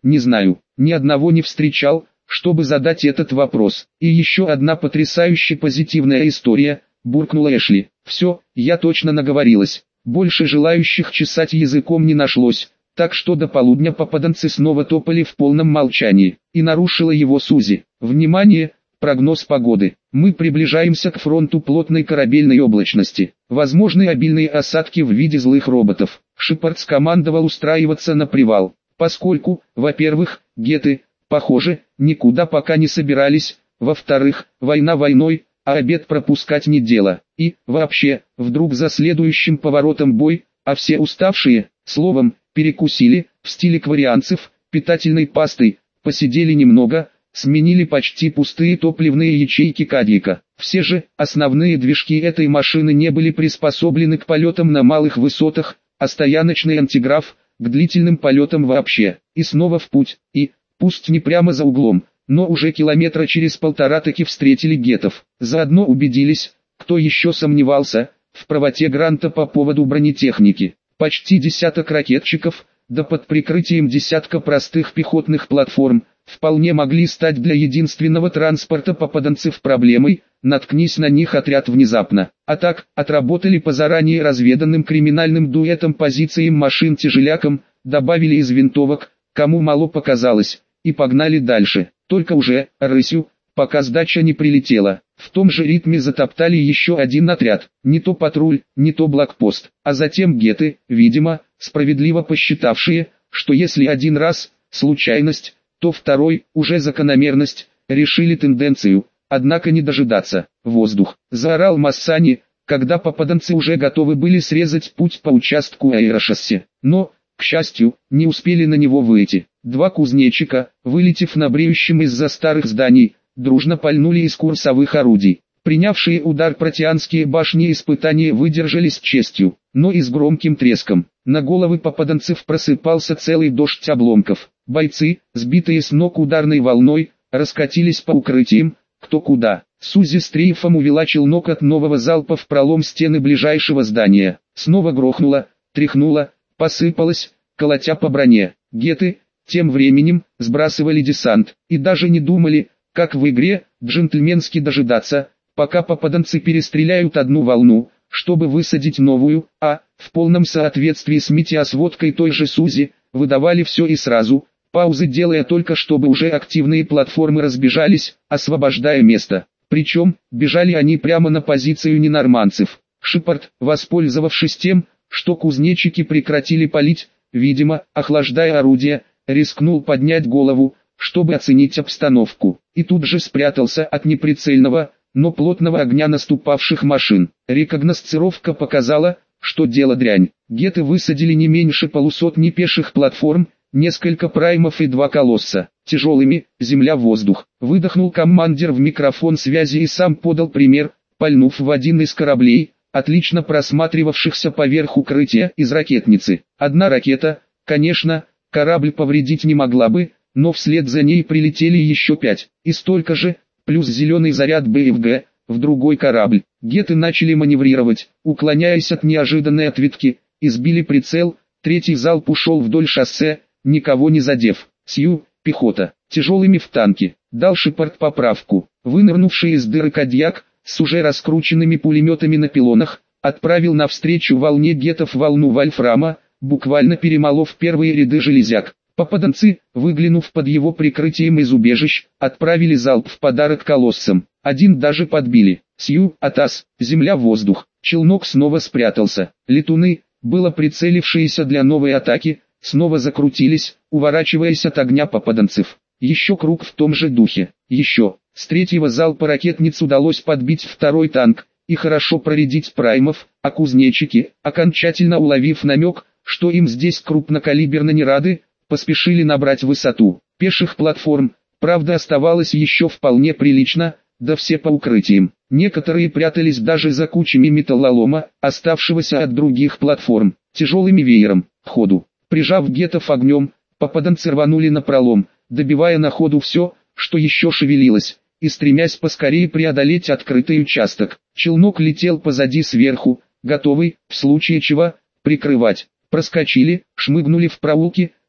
Не знаю, ни одного не встречал, чтобы задать этот вопрос. И еще одна потрясающе позитивная история, буркнула Эшли. Все, я точно наговорилась. Больше желающих чесать языком не нашлось, так что до полудня попаданцы снова топали в полном молчании. И нарушила его Сузи. Внимание! Прогноз погоды. Мы приближаемся к фронту плотной корабельной облачности. Возможны обильные осадки в виде злых роботов. Шепард скомандовал устраиваться на привал, поскольку, во-первых, геты, похоже, никуда пока не собирались, во-вторых, война войной, а обед пропускать не дело, и, вообще, вдруг за следующим поворотом бой, а все уставшие, словом, перекусили, в стиле кварианцев, питательной пастой, посидели немного, сменили почти пустые топливные ячейки Кадика. Все же, основные движки этой машины не были приспособлены к полетам на малых высотах, а стояночный антиграф, к длительным полетам вообще. И снова в путь, и, пусть не прямо за углом, но уже километра через полтора таки встретили гетов. Заодно убедились, кто еще сомневался, в правоте Гранта по поводу бронетехники. Почти десяток ракетчиков, да под прикрытием десятка простых пехотных платформ, вполне могли стать для единственного транспорта попаданцев проблемой, наткнись на них отряд внезапно. А так, отработали по заранее разведанным криминальным дуэтом позициям машин-тяжелякам, добавили из винтовок, кому мало показалось, и погнали дальше, только уже, рысью, пока сдача не прилетела. В том же ритме затоптали еще один отряд, не то патруль, не то блокпост, а затем геты, видимо, справедливо посчитавшие, что если один раз, случайность, то второй, уже закономерность, решили тенденцию, однако не дожидаться. Воздух, заорал Массани, когда попаданцы уже готовы были срезать путь по участку аэрошоссе. Но, к счастью, не успели на него выйти. Два кузнечика, вылетев на бреющем из-за старых зданий, дружно пальнули из курсовых орудий. Принявшие удар протеанские башни испытания выдержали с честью, но и с громким треском. На головы попаданцев просыпался целый дождь обломков. Бойцы, сбитые с ног ударной волной, раскатились по укрытиям, кто куда. Сузи с Трейфом увела челнок от нового залпа в пролом стены ближайшего здания. Снова грохнуло, тряхнуло, посыпалось, колотя по броне. Геты, тем временем, сбрасывали десант, и даже не думали, как в игре, джентльменски дожидаться, пока попаданцы перестреляют одну волну, чтобы высадить новую, а, в полном соответствии с метеосводкой той же Сузи, выдавали все и сразу, паузы делая только чтобы уже активные платформы разбежались, освобождая место. Причем, бежали они прямо на позицию ненорманцев. Шепард, воспользовавшись тем, что кузнечики прекратили палить, видимо, охлаждая орудия, рискнул поднять голову, чтобы оценить обстановку, и тут же спрятался от неприцельного, но плотного огня наступавших машин. Рекогносцировка показала, что дело дрянь. Геты высадили не меньше полусотни пеших платформ, несколько праймов и два колосса. Тяжелыми, земля-воздух. Выдохнул командир в микрофон связи и сам подал пример, пальнув в один из кораблей, отлично просматривавшихся поверх укрытия из ракетницы. Одна ракета, конечно, корабль повредить не могла бы, но вслед за ней прилетели еще пять, и столько же, плюс зеленый заряд БФГ, в другой корабль. Геты начали маневрировать, уклоняясь от неожиданной ответки, и сбили прицел, третий залп ушел вдоль шоссе, никого не задев. Сью, пехота, тяжелыми в танке, дал Шепард поправку. Вынырнувший из дыры Кадьяк, с уже раскрученными пулеметами на пилонах, отправил навстречу волне гетов волну вольфрама, буквально перемолов первые ряды железяк. Попаданцы, выглянув под его прикрытием из убежищ, отправили залп в подарок колоссам. Один даже подбили. Сью, Атас, земля-воздух. Челнок снова спрятался. Летуны, было прицелившиеся для новой атаки, снова закрутились, уворачиваясь от огня попаданцев. Еще круг в том же духе. Еще. С третьего залпа ракетниц удалось подбить второй танк и хорошо проредить праймов, а кузнечики, окончательно уловив намек, что им здесь крупнокалиберно не рады, поспешили набрать высоту. Пеших платформ, правда, оставалось еще вполне прилично, да все по укрытиям. Некоторые прятались даже за кучами металлолома, оставшегося от других платформ. Тяжелыми веером, в ходу. Прижав гетов огнем, попаданцы рванули на пролом, добивая на ходу все, что еще шевелилось, и стремясь поскорее преодолеть открытый участок. Челнок летел позади сверху, готовый, в случае чего, прикрывать. Проскочили, шмыгнули в проулки,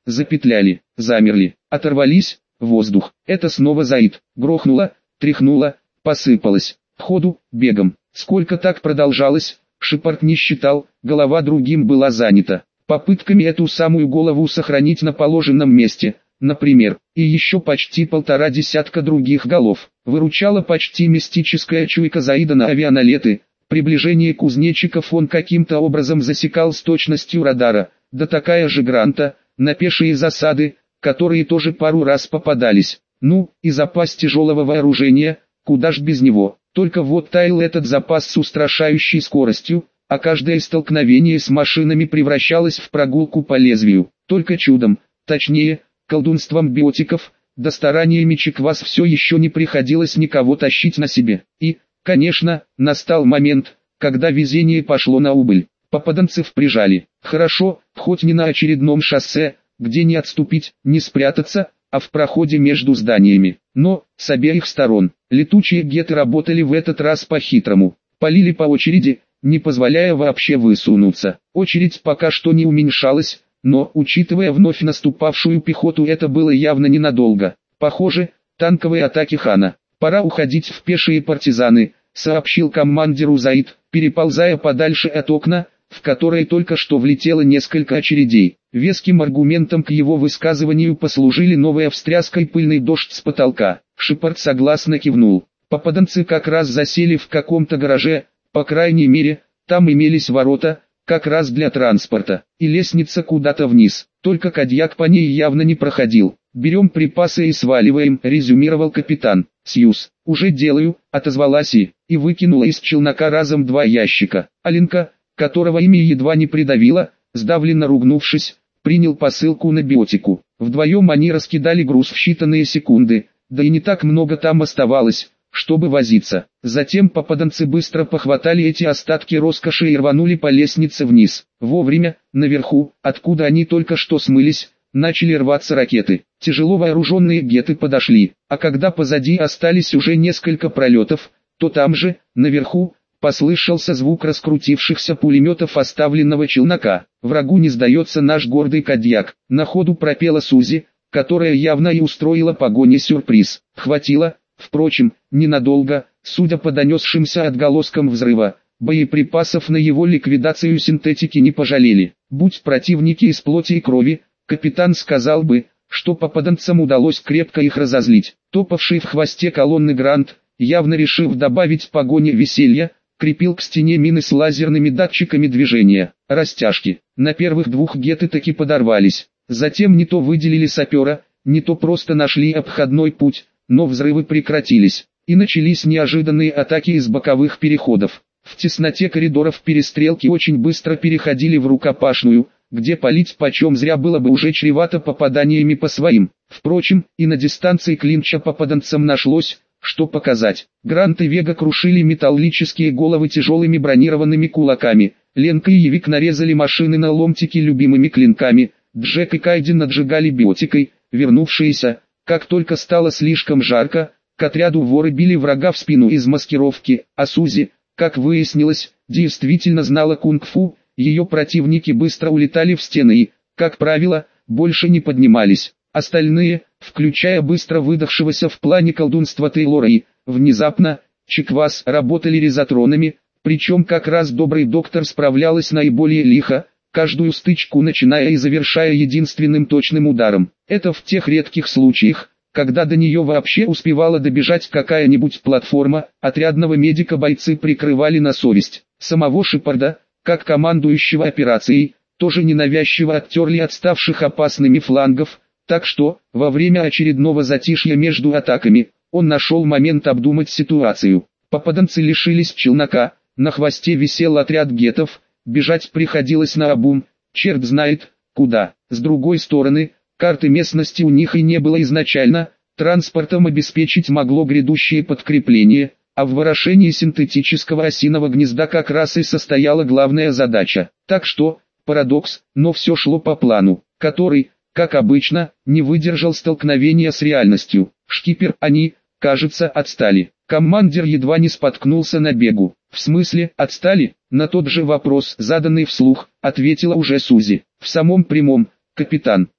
запетляли, замерли, оторвались, воздух. Это снова Заид. Грохнуло, тряхнуло, посыпалось. Ходу, бегом. Сколько так продолжалось, Шепард не считал, голова другим была занята. Попытками эту самую голову сохранить на положенном месте, например, и еще почти полтора десятка других голов. Выручала почти мистическая чуйка Заида на авианалеты. Приближение кузнечиков он каким-то образом засекал с точностью радара, да такая же Гранта, на пешие засады, которые тоже пару раз попадались. Ну, и запас тяжелого вооружения, куда ж без него. Только вот таял этот запас с устрашающей скоростью, а каждое столкновение с машинами превращалось в прогулку по лезвию. Только чудом, точнее, колдунством биотиков, до стараниями Чиквас все еще не приходилось никого тащить на себе. И, конечно, настал момент, когда везение пошло на убыль. Попаданцев прижали. Хорошо, хоть не на очередном шоссе, где не отступить, не спрятаться, а в проходе между зданиями. Но, с обеих сторон, летучие геты работали в этот раз по-хитрому. Полили по очереди, не позволяя вообще высунуться. Очередь пока что не уменьшалась, но, учитывая вновь наступавшую пехоту, это было явно ненадолго. Похоже, танковые атаки хана. Пора уходить в пешие партизаны, сообщил командиру Заид, переползая подальше от окна, в которое только что влетело несколько очередей. Веским аргументом к его высказыванию послужили новая встряска и пыльный дождь с потолка. Шепард согласно кивнул. Попаданцы как раз засели в каком-то гараже, по крайней мере, там имелись ворота, как раз для транспорта, и лестница куда-то вниз. Только Кадьяк по ней явно не проходил. «Берем припасы и сваливаем», — резюмировал капитан. «Сьюз, уже делаю», — отозвалась и, и выкинула из челнока разом два ящика. Аленка, которого имя едва не придавило, сдавленно ругнувшись, принял посылку на биотику. Вдвоем они раскидали груз в считанные секунды, да и не так много там оставалось, чтобы возиться. Затем попаданцы быстро похватали эти остатки роскоши и рванули по лестнице вниз. Вовремя, наверху, откуда они только что смылись, начали рваться ракеты. Тяжело вооруженные геты подошли, а когда позади остались уже несколько пролетов, то там же, наверху, послышался звук раскрутившихся пулеметов оставленного челнока. «Врагу не сдается наш гордый Кадьяк», — на ходу пропела Сузи, которая явно и устроила погоне сюрприз. Хватило, впрочем, ненадолго, судя по донесшимся отголоскам взрыва, боеприпасов на его ликвидацию синтетики не пожалели. Будь противники из плоти и крови, капитан сказал бы, что попаданцам удалось крепко их разозлить. Топавший в хвосте колонны Грант, явно решив добавить погоне веселья, крепил к стене мины с лазерными датчиками движения. Растяжки. На первых двух геты таки подорвались. Затем не то выделили сапера, не то просто нашли обходной путь, но взрывы прекратились, и начались неожиданные атаки из боковых переходов. В тесноте коридоров перестрелки очень быстро переходили в рукопашную, где палить почем зря было бы уже чревато попаданиями по своим. Впрочем, и на дистанции клинча попаданцам нашлось, что показать. Грант и Вега крушили металлические головы тяжелыми бронированными кулаками, Ленка и Явик нарезали машины на ломтики любимыми клинками, Джек и Кайди наджигали биотикой, вернувшиеся, как только стало слишком жарко, к отряду воры били врага в спину из маскировки, а Сузи, как выяснилось, действительно знала кунг-фу. Ее противники быстро улетали в стены и, как правило, больше не поднимались. Остальные, включая быстро выдохшегося в плане колдунства Тейлора и, внезапно, Чиквас, работали резотронами, причем как раз добрый доктор справлялась наиболее лихо, каждую стычку начиная и завершая единственным точным ударом. Это в тех редких случаях, когда до нее вообще успевала добежать какая-нибудь платформа, отрядного медика бойцы прикрывали на совесть. Самого Шепарда, как командующего операцией, тоже ненавязчиво оттерли отставших опасными флангов, так что, во время очередного затишья между атаками, он нашел момент обдумать ситуацию. Попаданцы лишились челнока, на хвосте висел отряд гетов, бежать приходилось наобум, черт знает, куда. С другой стороны, карты местности у них и не было изначально, транспортом обеспечить могло грядущее подкрепление, а в ворошении синтетического осиного гнезда как раз и состояла главная задача. Так что, парадокс, но все шло по плану, который, как обычно, не выдержал столкновения с реальностью. Шкипер, они, кажется, отстали. Командир едва не споткнулся на бегу. В смысле, отстали? На тот же вопрос, заданный вслух, ответила уже Сузи. В самом прямом, капитан.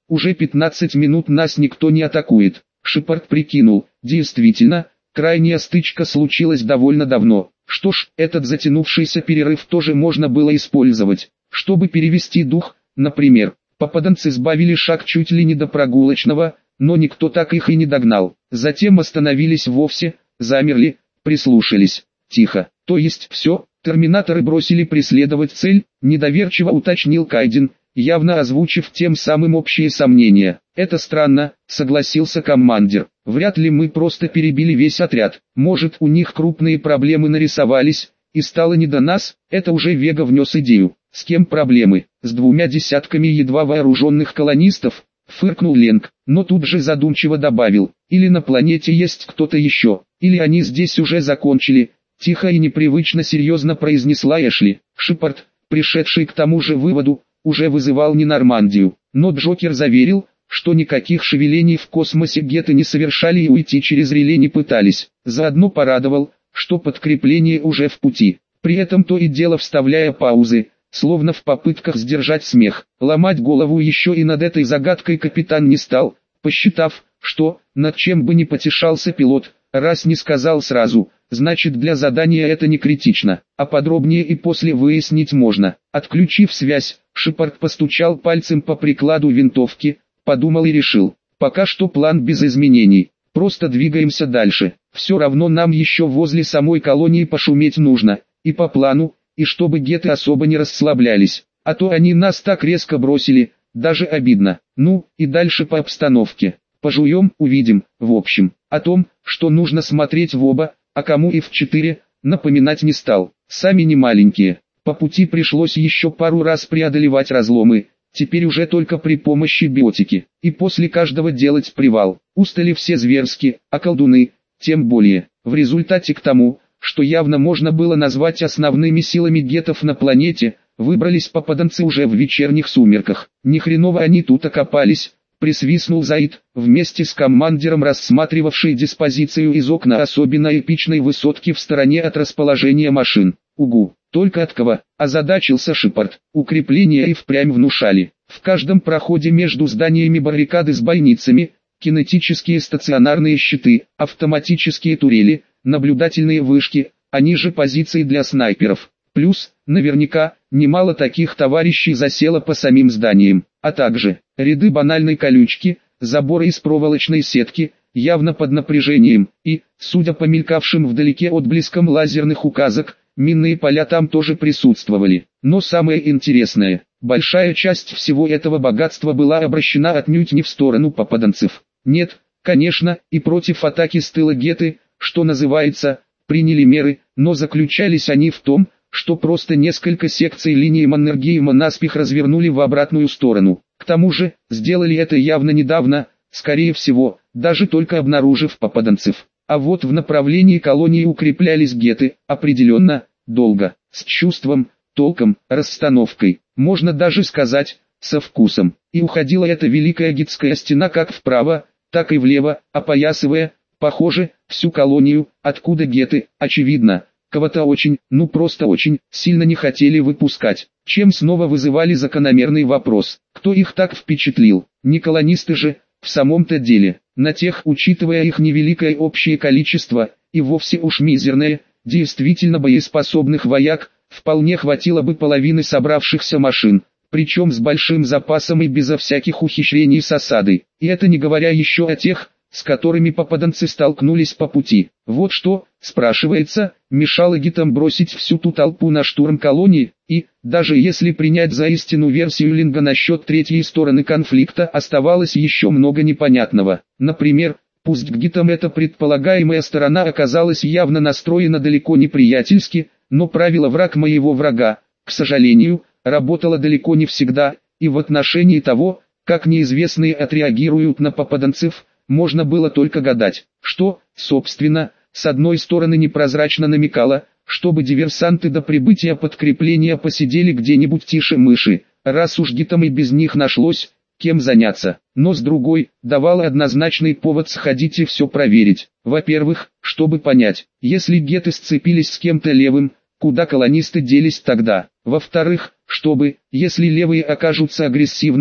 уже пятнадцать минут нас никто не атакует. Шепард прикинул, действительно, крайняя стычка случилась довольно давно. Что ж, этот затянувшийся перерыв тоже можно было использовать, чтобы перевести дух, например. Попаданцы сбавили шаг чуть ли не до прогулочного, но никто так их и не догнал. Затем остановились вовсе, замерли, прислушались. Тихо. То есть все, терминаторы бросили преследовать цель, недоверчиво уточнил Кайден, явно озвучив тем самым общие сомнения. Это странно, согласился командир. Вряд ли мы просто перебили весь отряд. Может, у них крупные проблемы нарисовались, и стало не до нас. Это уже Вега внес идею. С кем проблемы? С двумя десятками едва вооруженных колонистов? Фыркнул Ленг, но тут же задумчиво добавил. Или на планете есть кто-то еще, или они здесь уже закончили. Тихо и непривычно серьезно произнесла Эшли. Шепард, пришедший к тому же выводу, уже вызывал не Нормандию. Но Джокер заверил, что никаких шевелений в космосе геты не совершали и уйти через реле не пытались. Заодно порадовал, что подкрепление уже в пути. При этом то и дело вставляя паузы, словно в попытках сдержать смех. Ломать голову еще и над этой загадкой капитан не стал, посчитав, что, над чем бы ни потешался пилот, раз не сказал сразу, значит для задания это не критично, а подробнее и после выяснить можно. Отключив связь, Шепард постучал пальцем по прикладу винтовки, подумал и решил, пока что план без изменений, просто двигаемся дальше. Все равно нам еще возле самой колонии пошуметь нужно, и по плану, и чтобы геты особо не расслаблялись, а то они нас так резко бросили, даже обидно. Ну, и дальше по обстановке. Пожуем, увидим. В общем, о том, что нужно смотреть в оба, а кому и в четыре, напоминать не стал. Сами не маленькие. По пути пришлось еще пару раз преодолевать разломы, теперь уже только при помощи биотики. И после каждого делать привал. Устали все зверски, а колдуны, тем более. В результате к тому, что явно можно было назвать основными силами гетов на планете, выбрались попаданцы уже в вечерних сумерках. Ни хреново они тут окопались, присвистнул Заид, вместе с командиром рассматривавший диспозицию из окна особенно эпичной высотки в стороне от расположения машин. Угу, только от кого? Озадачился Шепард. Укрепления и впрямь внушали. В каждом проходе между зданиями баррикады с бойницами, кинетические стационарные щиты, автоматические турели, наблюдательные вышки, а ниже позиции для снайперов. Плюс, наверняка, немало таких товарищей засело по самим зданиям, а также ряды банальной колючки, заборы из проволочной сетки, явно под напряжением, и, судя по мелькавшим вдалеке отблескам лазерных указок, минные поля там тоже присутствовали. Но самое интересное, большая часть всего этого богатства была обращена отнюдь не в сторону попаданцев. Нет, конечно, и против атаки с тыла геты, что называется, приняли меры, но заключались они в том, что просто несколько секций линии Маннергейма наспех развернули в обратную сторону. К тому же, сделали это явно недавно, скорее всего, даже только обнаружив попаданцев. А вот в направлении колонии укреплялись геты, определенно, долго, с чувством, толком, расстановкой, можно даже сказать, со вкусом. И уходила эта великая гетская стена как вправо, так и влево, опоясывая, похоже, всю колонию, откуда геты, очевидно, кого-то очень, ну просто очень, сильно не хотели выпускать, чем снова вызывали закономерный вопрос, кто их так впечатлил, не колонисты же, в самом-то деле, на тех, учитывая их невеликое общее количество, и вовсе уж мизерное, действительно боеспособных вояк, вполне хватило бы половины собравшихся машин, причем с большим запасом и безо всяких ухищрений с осадой, и это не говоря еще о тех, с которыми попаданцы столкнулись по пути. Вот что, спрашивается, мешало гетам бросить всю ту толпу на штурм колонии, и, даже если принять за истину версию Линга насчет третьей стороны конфликта, оставалось еще много непонятного. Например, пусть к гетам эта предполагаемая сторона оказалась явно настроена далеко не приятельски, но правило «враг моего врага», к сожалению, работало далеко не всегда, и в отношении того, как неизвестные отреагируют на попаданцев, можно было только гадать, что, собственно, с одной стороны непрозрачно намекало, чтобы диверсанты до прибытия подкрепления посидели где-нибудь тише мыши, раз уж гетам и без них нашлось, кем заняться, но с другой, давало однозначный повод сходить и все проверить. Во-первых, чтобы понять, если геты сцепились с кем-то левым, куда колонисты делись тогда. Во-вторых, чтобы, если левые окажутся агрессивными,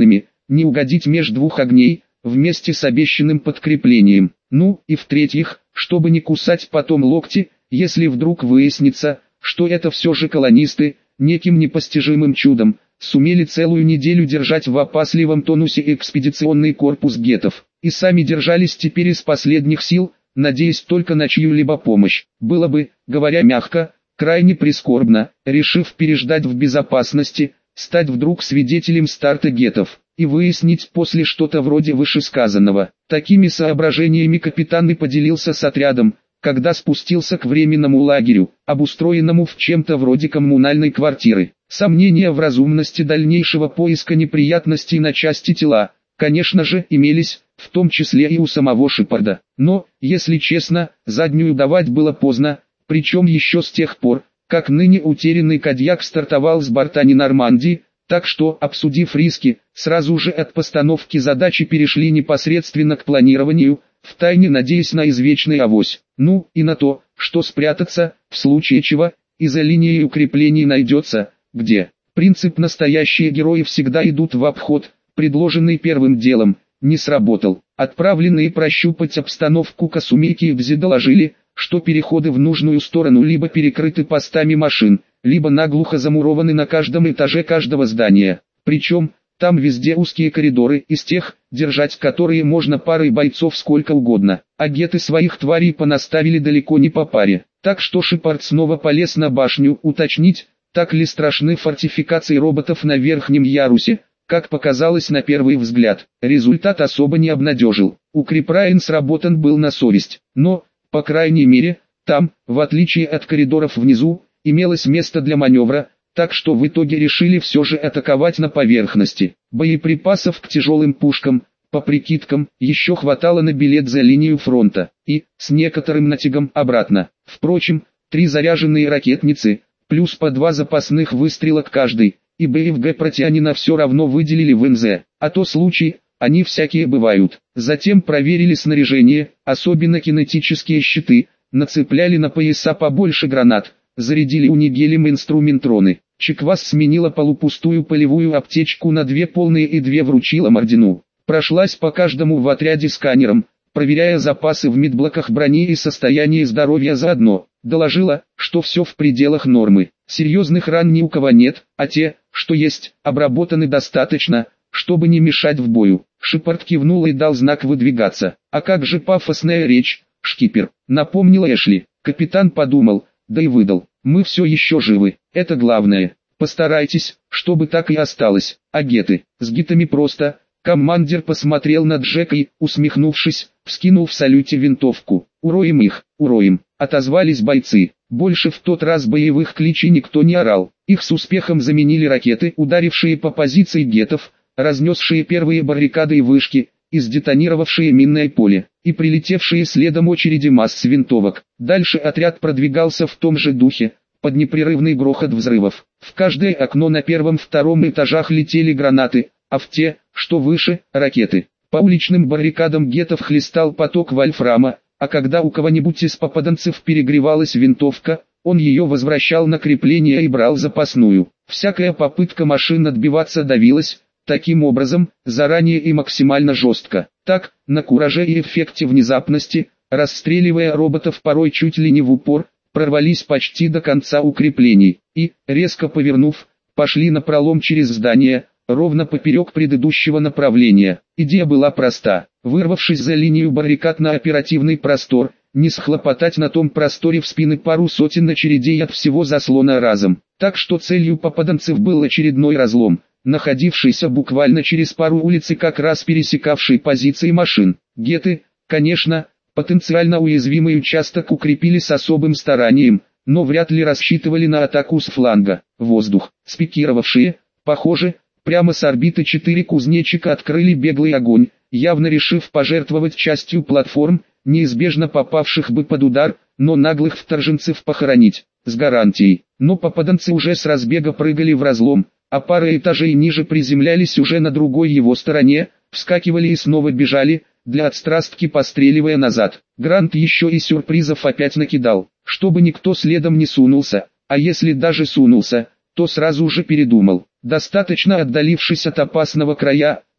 не угодить меж двух огней, вместе с обещанным подкреплением. Ну, и в-третьих, чтобы не кусать потом локти, если вдруг выяснится, что это все же колонисты, неким непостижимым чудом, сумели целую неделю держать в опасливом тонусе экспедиционный корпус геттов, и сами держались теперь из последних сил, надеясь только на чью-либо помощь. Было бы, говоря мягко, крайне прискорбно, решив переждать в безопасности, стать вдруг свидетелем старта геттов, и выяснить после что-то вроде вышесказанного. Такими соображениями капитан и поделился с отрядом, когда спустился к временному лагерю, обустроенному в чем-то вроде коммунальной квартиры. Сомнения в разумности дальнейшего поиска неприятностей на части тела, конечно же, имелись, в том числе и у самого Шепарда. Но, если честно, заднюю давать было поздно, причем еще с тех пор, как ныне утерянный Кадьяк стартовал с борта Нормандии, так что, обсудив риски, сразу же от постановки задачи перешли непосредственно к планированию, втайне надеясь на извечный авось, ну и на то, что спрятаться, в случае чего, и за линией укреплений найдется, где. Принцип «настоящие герои всегда идут в обход», предложенный первым делом, не сработал. Отправленные прощупать обстановку Касумейки и Бзи доложили, что переходы в нужную сторону либо перекрыты постами машин, либо наглухо замурованы на каждом этаже каждого здания. Причем, там везде узкие коридоры, из тех, держать которые можно парой бойцов сколько угодно. А гетты своих тварей понаставили далеко не по паре. Так что Шепард снова полез на башню уточнить, так ли страшны фортификации роботов на верхнем ярусе, как показалось на первый взгляд. Результат особо не обнадежил. Укрепрайен сработан был на совесть, но, по крайней мере, там, в отличие от коридоров внизу, имелось место для маневра, так что в итоге решили все же атаковать на поверхности. Боеприпасов к тяжелым пушкам, по прикидкам, еще хватало на билет за линию фронта, и, с некоторым натягом, обратно. Впрочем, три заряженные ракетницы, плюс по два запасных выстрела к каждой, и БФГ протянина все равно выделили в эн зэ, а то случаи, они всякие бывают. Затем проверили снаряжение, особенно кинетические щиты, нацепляли на пояса побольше гранат, зарядили унигелем инструментроны. Чеквас сменила полупустую полевую аптечку на две полные и две вручила Мардину. Прошлась по каждому в отряде сканером, проверяя запасы в медблоках брони и состояние здоровья заодно. Доложила, что все в пределах нормы. Серьезных ран ни у кого нет, а те, что есть, обработаны достаточно, чтобы не мешать в бою. Шепард кивнул и дал знак выдвигаться. А как же пафосная речь, шкипер, напомнила Эшли. Капитан подумал, да и выдал. Мы все еще живы, это главное. Постарайтесь, чтобы так и осталось. А гетты, с гитами просто. Командир посмотрел на Джека и, усмехнувшись, вскинул в салюте винтовку. «Уроем их, уроем», — отозвались бойцы. Больше в тот раз боевых кличей никто не орал. Их с успехом заменили ракеты, ударившие по позиции геттов, разнесшие первые баррикады и вышки, и сдетонировавшие минное поле, и прилетевшие следом очереди масс винтовок. Дальше отряд продвигался в том же духе, под непрерывный грохот взрывов. В каждое окно на первом-втором этажах летели гранаты, а в те, что выше, ракеты. По уличным баррикадам геттов хлестал поток вольфрама, а когда у кого-нибудь из попаданцев перегревалась винтовка, он ее возвращал на крепление и брал запасную. Всякая попытка машин отбиваться давилась, таким образом, заранее и максимально жестко. Так, на кураже и эффекте внезапности, расстреливая роботов порой чуть ли не в упор, прорвались почти до конца укреплений, и, резко повернув, пошли напролом через здание, ровно поперек предыдущего направления. Идея была проста: вырвавшись за линию баррикад на оперативный простор, не схлопотать на том просторе в спины пару сотен очередей от всего заслона разом. Так что целью попаданцев был очередной разлом, находившийся буквально через пару улиц и как раз пересекавший позиции машин. Гетты, конечно, потенциально уязвимый участок укрепили с особым старанием, но вряд ли рассчитывали на атаку с фланга. Воздух, спикировавшие, похоже, прямо с орбиты четыре кузнечика открыли беглый огонь, явно решив пожертвовать частью платформ, неизбежно попавших бы под удар, но наглых вторженцев похоронить, с гарантией. Но попаданцы уже с разбега прыгали в разлом, а пара этажей ниже приземлялись уже на другой его стороне, вскакивали и снова бежали, для отстрастки постреливая назад. Грант еще и сюрпризов опять накидал, чтобы никто следом не сунулся, а если даже сунулся, то сразу же передумал. Достаточно отдалившись от опасного края,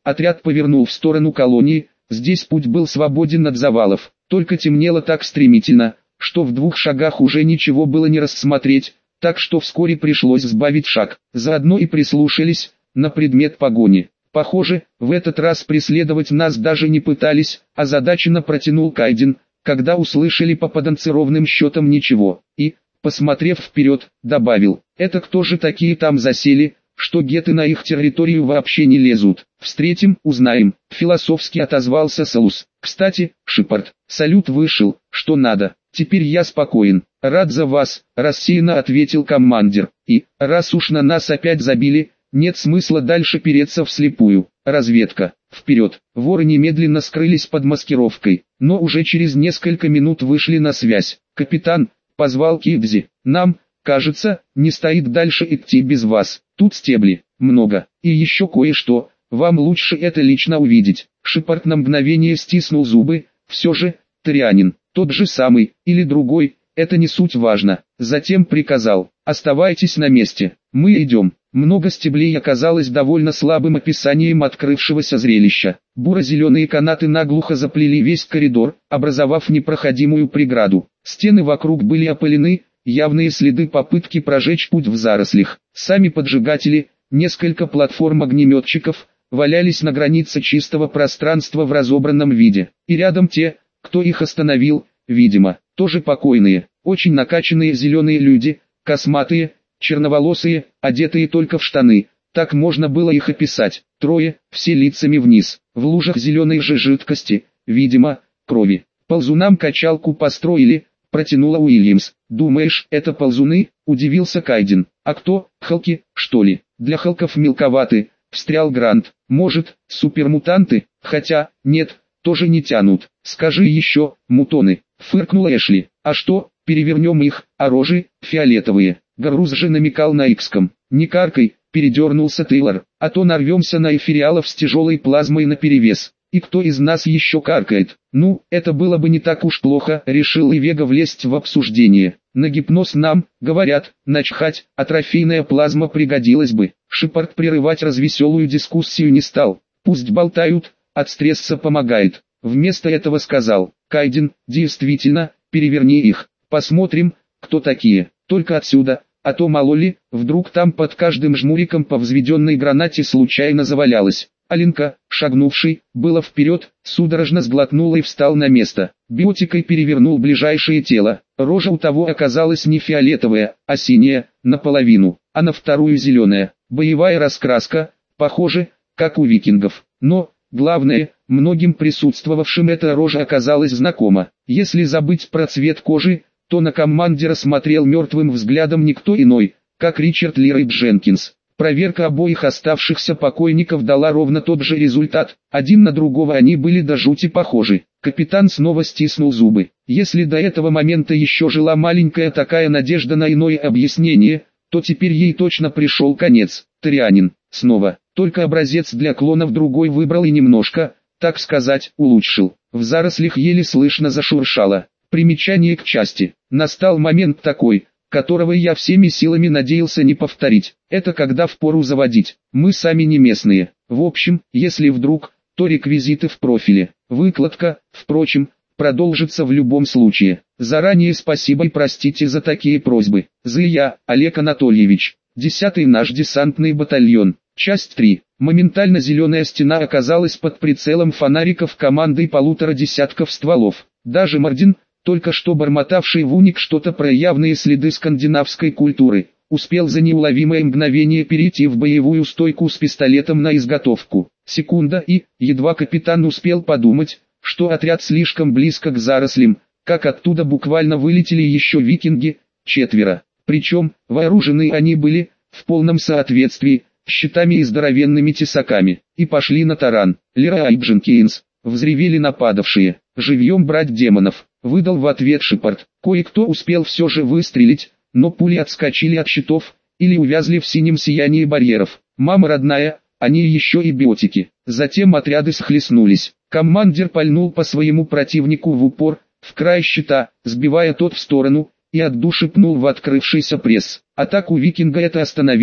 Отряд повернул в сторону колонии, здесь путь был свободен от завалов, только темнело так стремительно, что в двух шагах уже ничего было не рассмотреть, так что вскоре пришлось сбавить шаг, заодно и прислушались, на предмет погони. Похоже, в этот раз преследовать нас даже не пытались, озадаченно протянул Кайден, когда услышали попаданцы ровным счетом ничего, и, посмотрев вперед, добавил, это кто же такие там засели, что геты на их территорию вообще не лезут. Встретим, узнаем, философски отозвался Салус. Кстати, Шепард, салют вышел, что надо, теперь я спокоен. Рад за вас, рассеянно ответил командир, и, раз уж на нас опять забили, нет смысла дальше переться вслепую. Разведка, вперед. Воры немедленно скрылись под маскировкой, но уже через несколько минут вышли на связь. Капитан, позвал Кидзи, нам, кажется, не стоит дальше идти без вас. Тут стебли, много, и еще кое-что, вам лучше это лично увидеть. Шепард на мгновение стиснул зубы, все же, Торианин, тот же самый, или другой, это не суть важно. Затем приказал, оставайтесь на месте, мы идем. Много стеблей оказалось довольно слабым описанием открывшегося зрелища. Буро-зеленые канаты наглухо заплели весь коридор, образовав непроходимую преграду. Стены вокруг были опылены, явные следы попытки прожечь путь в зарослях. Сами поджигатели, несколько платформ огнеметчиков, валялись на границе чистого пространства в разобранном виде. И рядом те, кто их остановил, видимо, тоже покойные, очень накачанные зеленые люди, косматые, черноволосые, одетые только в штаны, так можно было их описать. Трое, все лицами вниз, в лужах зеленой же жидкости, видимо, крови. Ползунам качалку построили, протянула Уильямс. Думаешь, это ползуны? Удивился Кайден. А кто, Халки, что ли? Для Халков мелковаты, встрял Грант. Может, супермутанты? Хотя, нет, тоже не тянут. Скажи еще, мутоны, фыркнула Эшли. А что, перевернем их, а рожи, фиолетовые. Гаррус же намекал на икском. Не каркай, передернулся Тейлор, а то нарвемся на эфириалов с тяжелой плазмой наперевес. И кто из нас еще каркает? Ну, это было бы не так уж плохо, решил Ивега влезть в обсуждение. На гипноз нам, говорят, начхать, а трофейная плазма пригодилась бы. Шепард прерывать развеселую дискуссию не стал. Пусть болтают, от стресса помогает. Вместо этого сказал, Кайден, действительно, переверни их, посмотрим, кто такие. Только отсюда, а то мало ли, вдруг там под каждым жмуриком по взведенной гранате случайно завалялось. Аленка, шагнувший, было вперед, судорожно сглотнул и встал на место. Биотикой перевернул ближайшее тело. Рожа у того оказалась не фиолетовая, а синяя, наполовину, а на вторую зеленая. Боевая раскраска, похоже, как у викингов. Но, главное, многим присутствовавшим эта рожа оказалась знакома. Если забыть про цвет кожи, то на командира смотрел мертвым взглядом никто иной, как Ричард Лирейд Дженкинс. Проверка обоих оставшихся покойников дала ровно тот же результат, один на другого они были до жути похожи. Капитан снова стиснул зубы. Если до этого момента еще жила маленькая такая надежда на иное объяснение, то теперь ей точно пришел конец. Торианин, снова, только образец для клонов другой выбрал и немножко, так сказать, улучшил. В зарослях еле слышно зашуршало. Примечание к части. Настал момент такой, которого я всеми силами надеялся не повторить. Это когда впору заводить. Мы сами не местные. В общем, если вдруг, то реквизиты в профиле. Выкладка, впрочем, продолжится в любом случае. Заранее спасибо и простите за такие просьбы. Зыя, Олег Анатольевич. Десятый наш десантный батальон. Часть три. Моментально зеленая стена оказалась под прицелом фонариков командой полутора десятков стволов. Даже Мардин, только что бормотавший в уник что-то про явные следы скандинавской культуры, успел за неуловимое мгновение перейти в боевую стойку с пистолетом на изготовку. Секунда и, едва капитан успел подумать, что отряд слишком близко к зарослям, как оттуда буквально вылетели еще викинги, четверо. Причем, вооружены они были, в полном соответствии, щитами и здоровенными тесаками, и пошли на таран. Лера и Дженкинс, взревели нападавшие, живьем брать демонов. Выдал в ответ Шепард. Кое-кто успел все же выстрелить, но пули отскочили от щитов, или увязли в синем сиянии барьеров. Мама родная, они еще и биотики. Затем отряды схлестнулись. Командир пальнул по своему противнику в упор, в край щита, сбивая тот в сторону, и от души пнул в открывшийся пресс. Атаку викинга это остановило,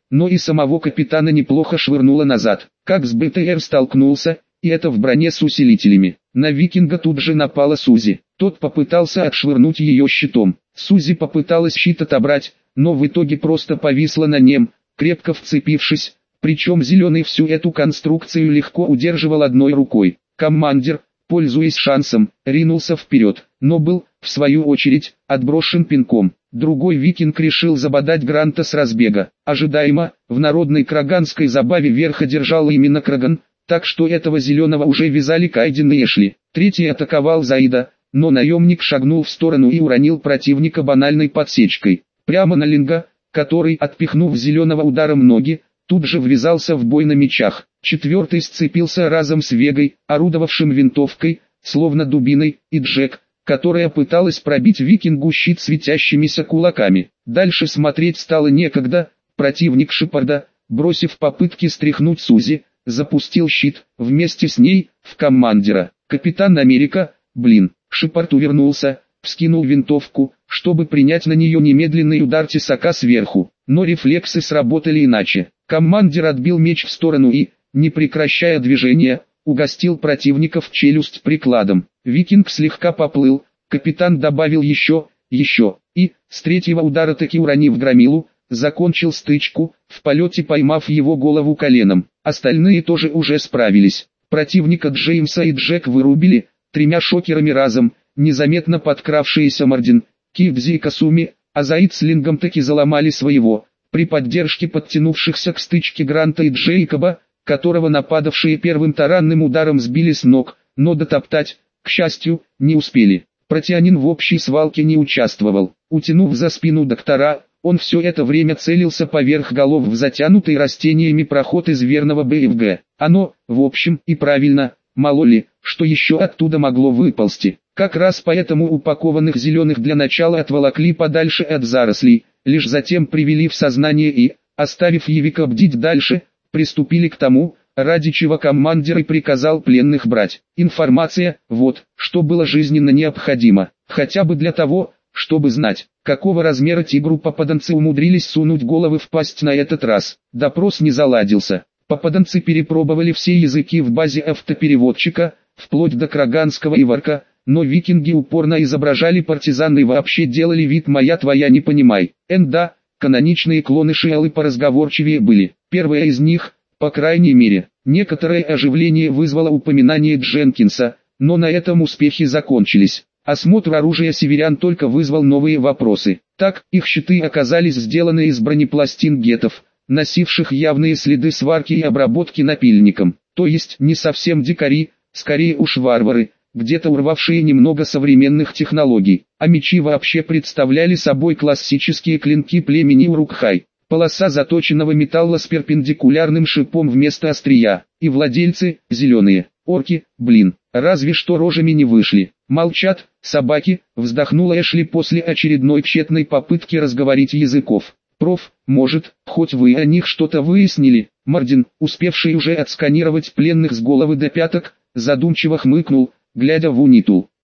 но и самого капитана неплохо швырнуло назад. Как с БТР столкнулся, и это в броне с усилителями. На викинга тут же напала Сузи. Тот попытался отшвырнуть ее щитом. Сузи попыталась щит отобрать, но в итоге просто повисла на нем, крепко вцепившись, причем зеленый всю эту конструкцию легко удерживал одной рукой. Командир, пользуясь шансом, ринулся вперед, но был, в свою очередь, отброшен пинком. Другой викинг решил забодать Гранта с разбега. Ожидаемо, в народной краганской забаве верх одержал именно Краган, так что этого зеленого уже вязали Кайден и Эшли. Третий атаковал Заида, но наемник шагнул в сторону и уронил противника банальной подсечкой. Прямо на Линга, который, отпихнув зеленого ударом ноги, тут же ввязался в бой на мечах. Четвертый сцепился разом с Вегой, орудовавшим винтовкой, словно дубиной, и Джек, которая пыталась пробить викингу щит светящимися кулаками. Дальше смотреть стало некогда. Противник Шепарда, бросив попытки стряхнуть Сузи, запустил щит, вместе с ней, в командира. Капитан Америка, блин, Шепард увернулся, вскинул винтовку, чтобы принять на нее немедленный удар тесака сверху. Но рефлексы сработали иначе. Командир отбил меч в сторону и, не прекращая движения, угостил противника в челюсть прикладом. Викинг слегка поплыл, капитан добавил еще, еще, и, с третьего удара таки уронив громилу, закончил стычку, в полете поймав его голову коленом. Остальные тоже уже справились. Противника Джеймса и Джек вырубили, тремя шокерами разом, незаметно подкравшиеся Мардин, Кибзи и Касуми, а Заид с Лингом таки заломали своего, при поддержке подтянувшихся к стычке Гранта и Джейкоба, которого нападавшие первым таранным ударом сбили с ног, но дотоптать, к счастью, не успели. Протеанин в общей свалке не участвовал. Утянув за спину доктора, он все это время целился поверх голов в затянутый растениями проход из верного БФГ. Оно, в общем, и правильно, мало ли, что еще оттуда могло выползти. Как раз поэтому упакованных зеленых для начала отволокли подальше от зарослей, лишь затем привели в сознание и, оставив Евика бдить дальше, приступили к тому, ради чего командир и приказал пленных брать. Информация, вот, что было жизненно необходимо, хотя бы для того, чтобы знать, какого размера тигру попаданцы умудрились сунуть головы в пасть на этот раз. Допрос не заладился. Попаданцы перепробовали все языки в базе автопереводчика, вплоть до краганского и варка, но викинги упорно изображали партизан и вообще делали вид «моя твоя не понимай». Энда, каноничные клоны Шиалы поразговорчивее были. Первая из них, по крайней мере, некоторое оживление вызвало упоминание Дженкинса, но на этом успехи закончились. Осмотр оружия северян только вызвал новые вопросы. Так, их щиты оказались сделаны из бронепластин гетов, носивших явные следы сварки и обработки напильником. То есть не совсем дикари, скорее уж варвары, где-то урвавшие немного современных технологий. А мечи вообще представляли собой классические клинки племени Урукхай. Полоса заточенного металла с перпендикулярным шипом вместо острия. И владельцы, зеленые, орки, блин, разве что рожами не вышли. Молчат, собаки, вздохнула Эшли после очередной тщетной попытки разговорить языков. Проф, может, хоть вы о них что-то выяснили? Мардин, успевший уже отсканировать пленных с головы до пяток, задумчиво хмыкнул, глядя в унитул.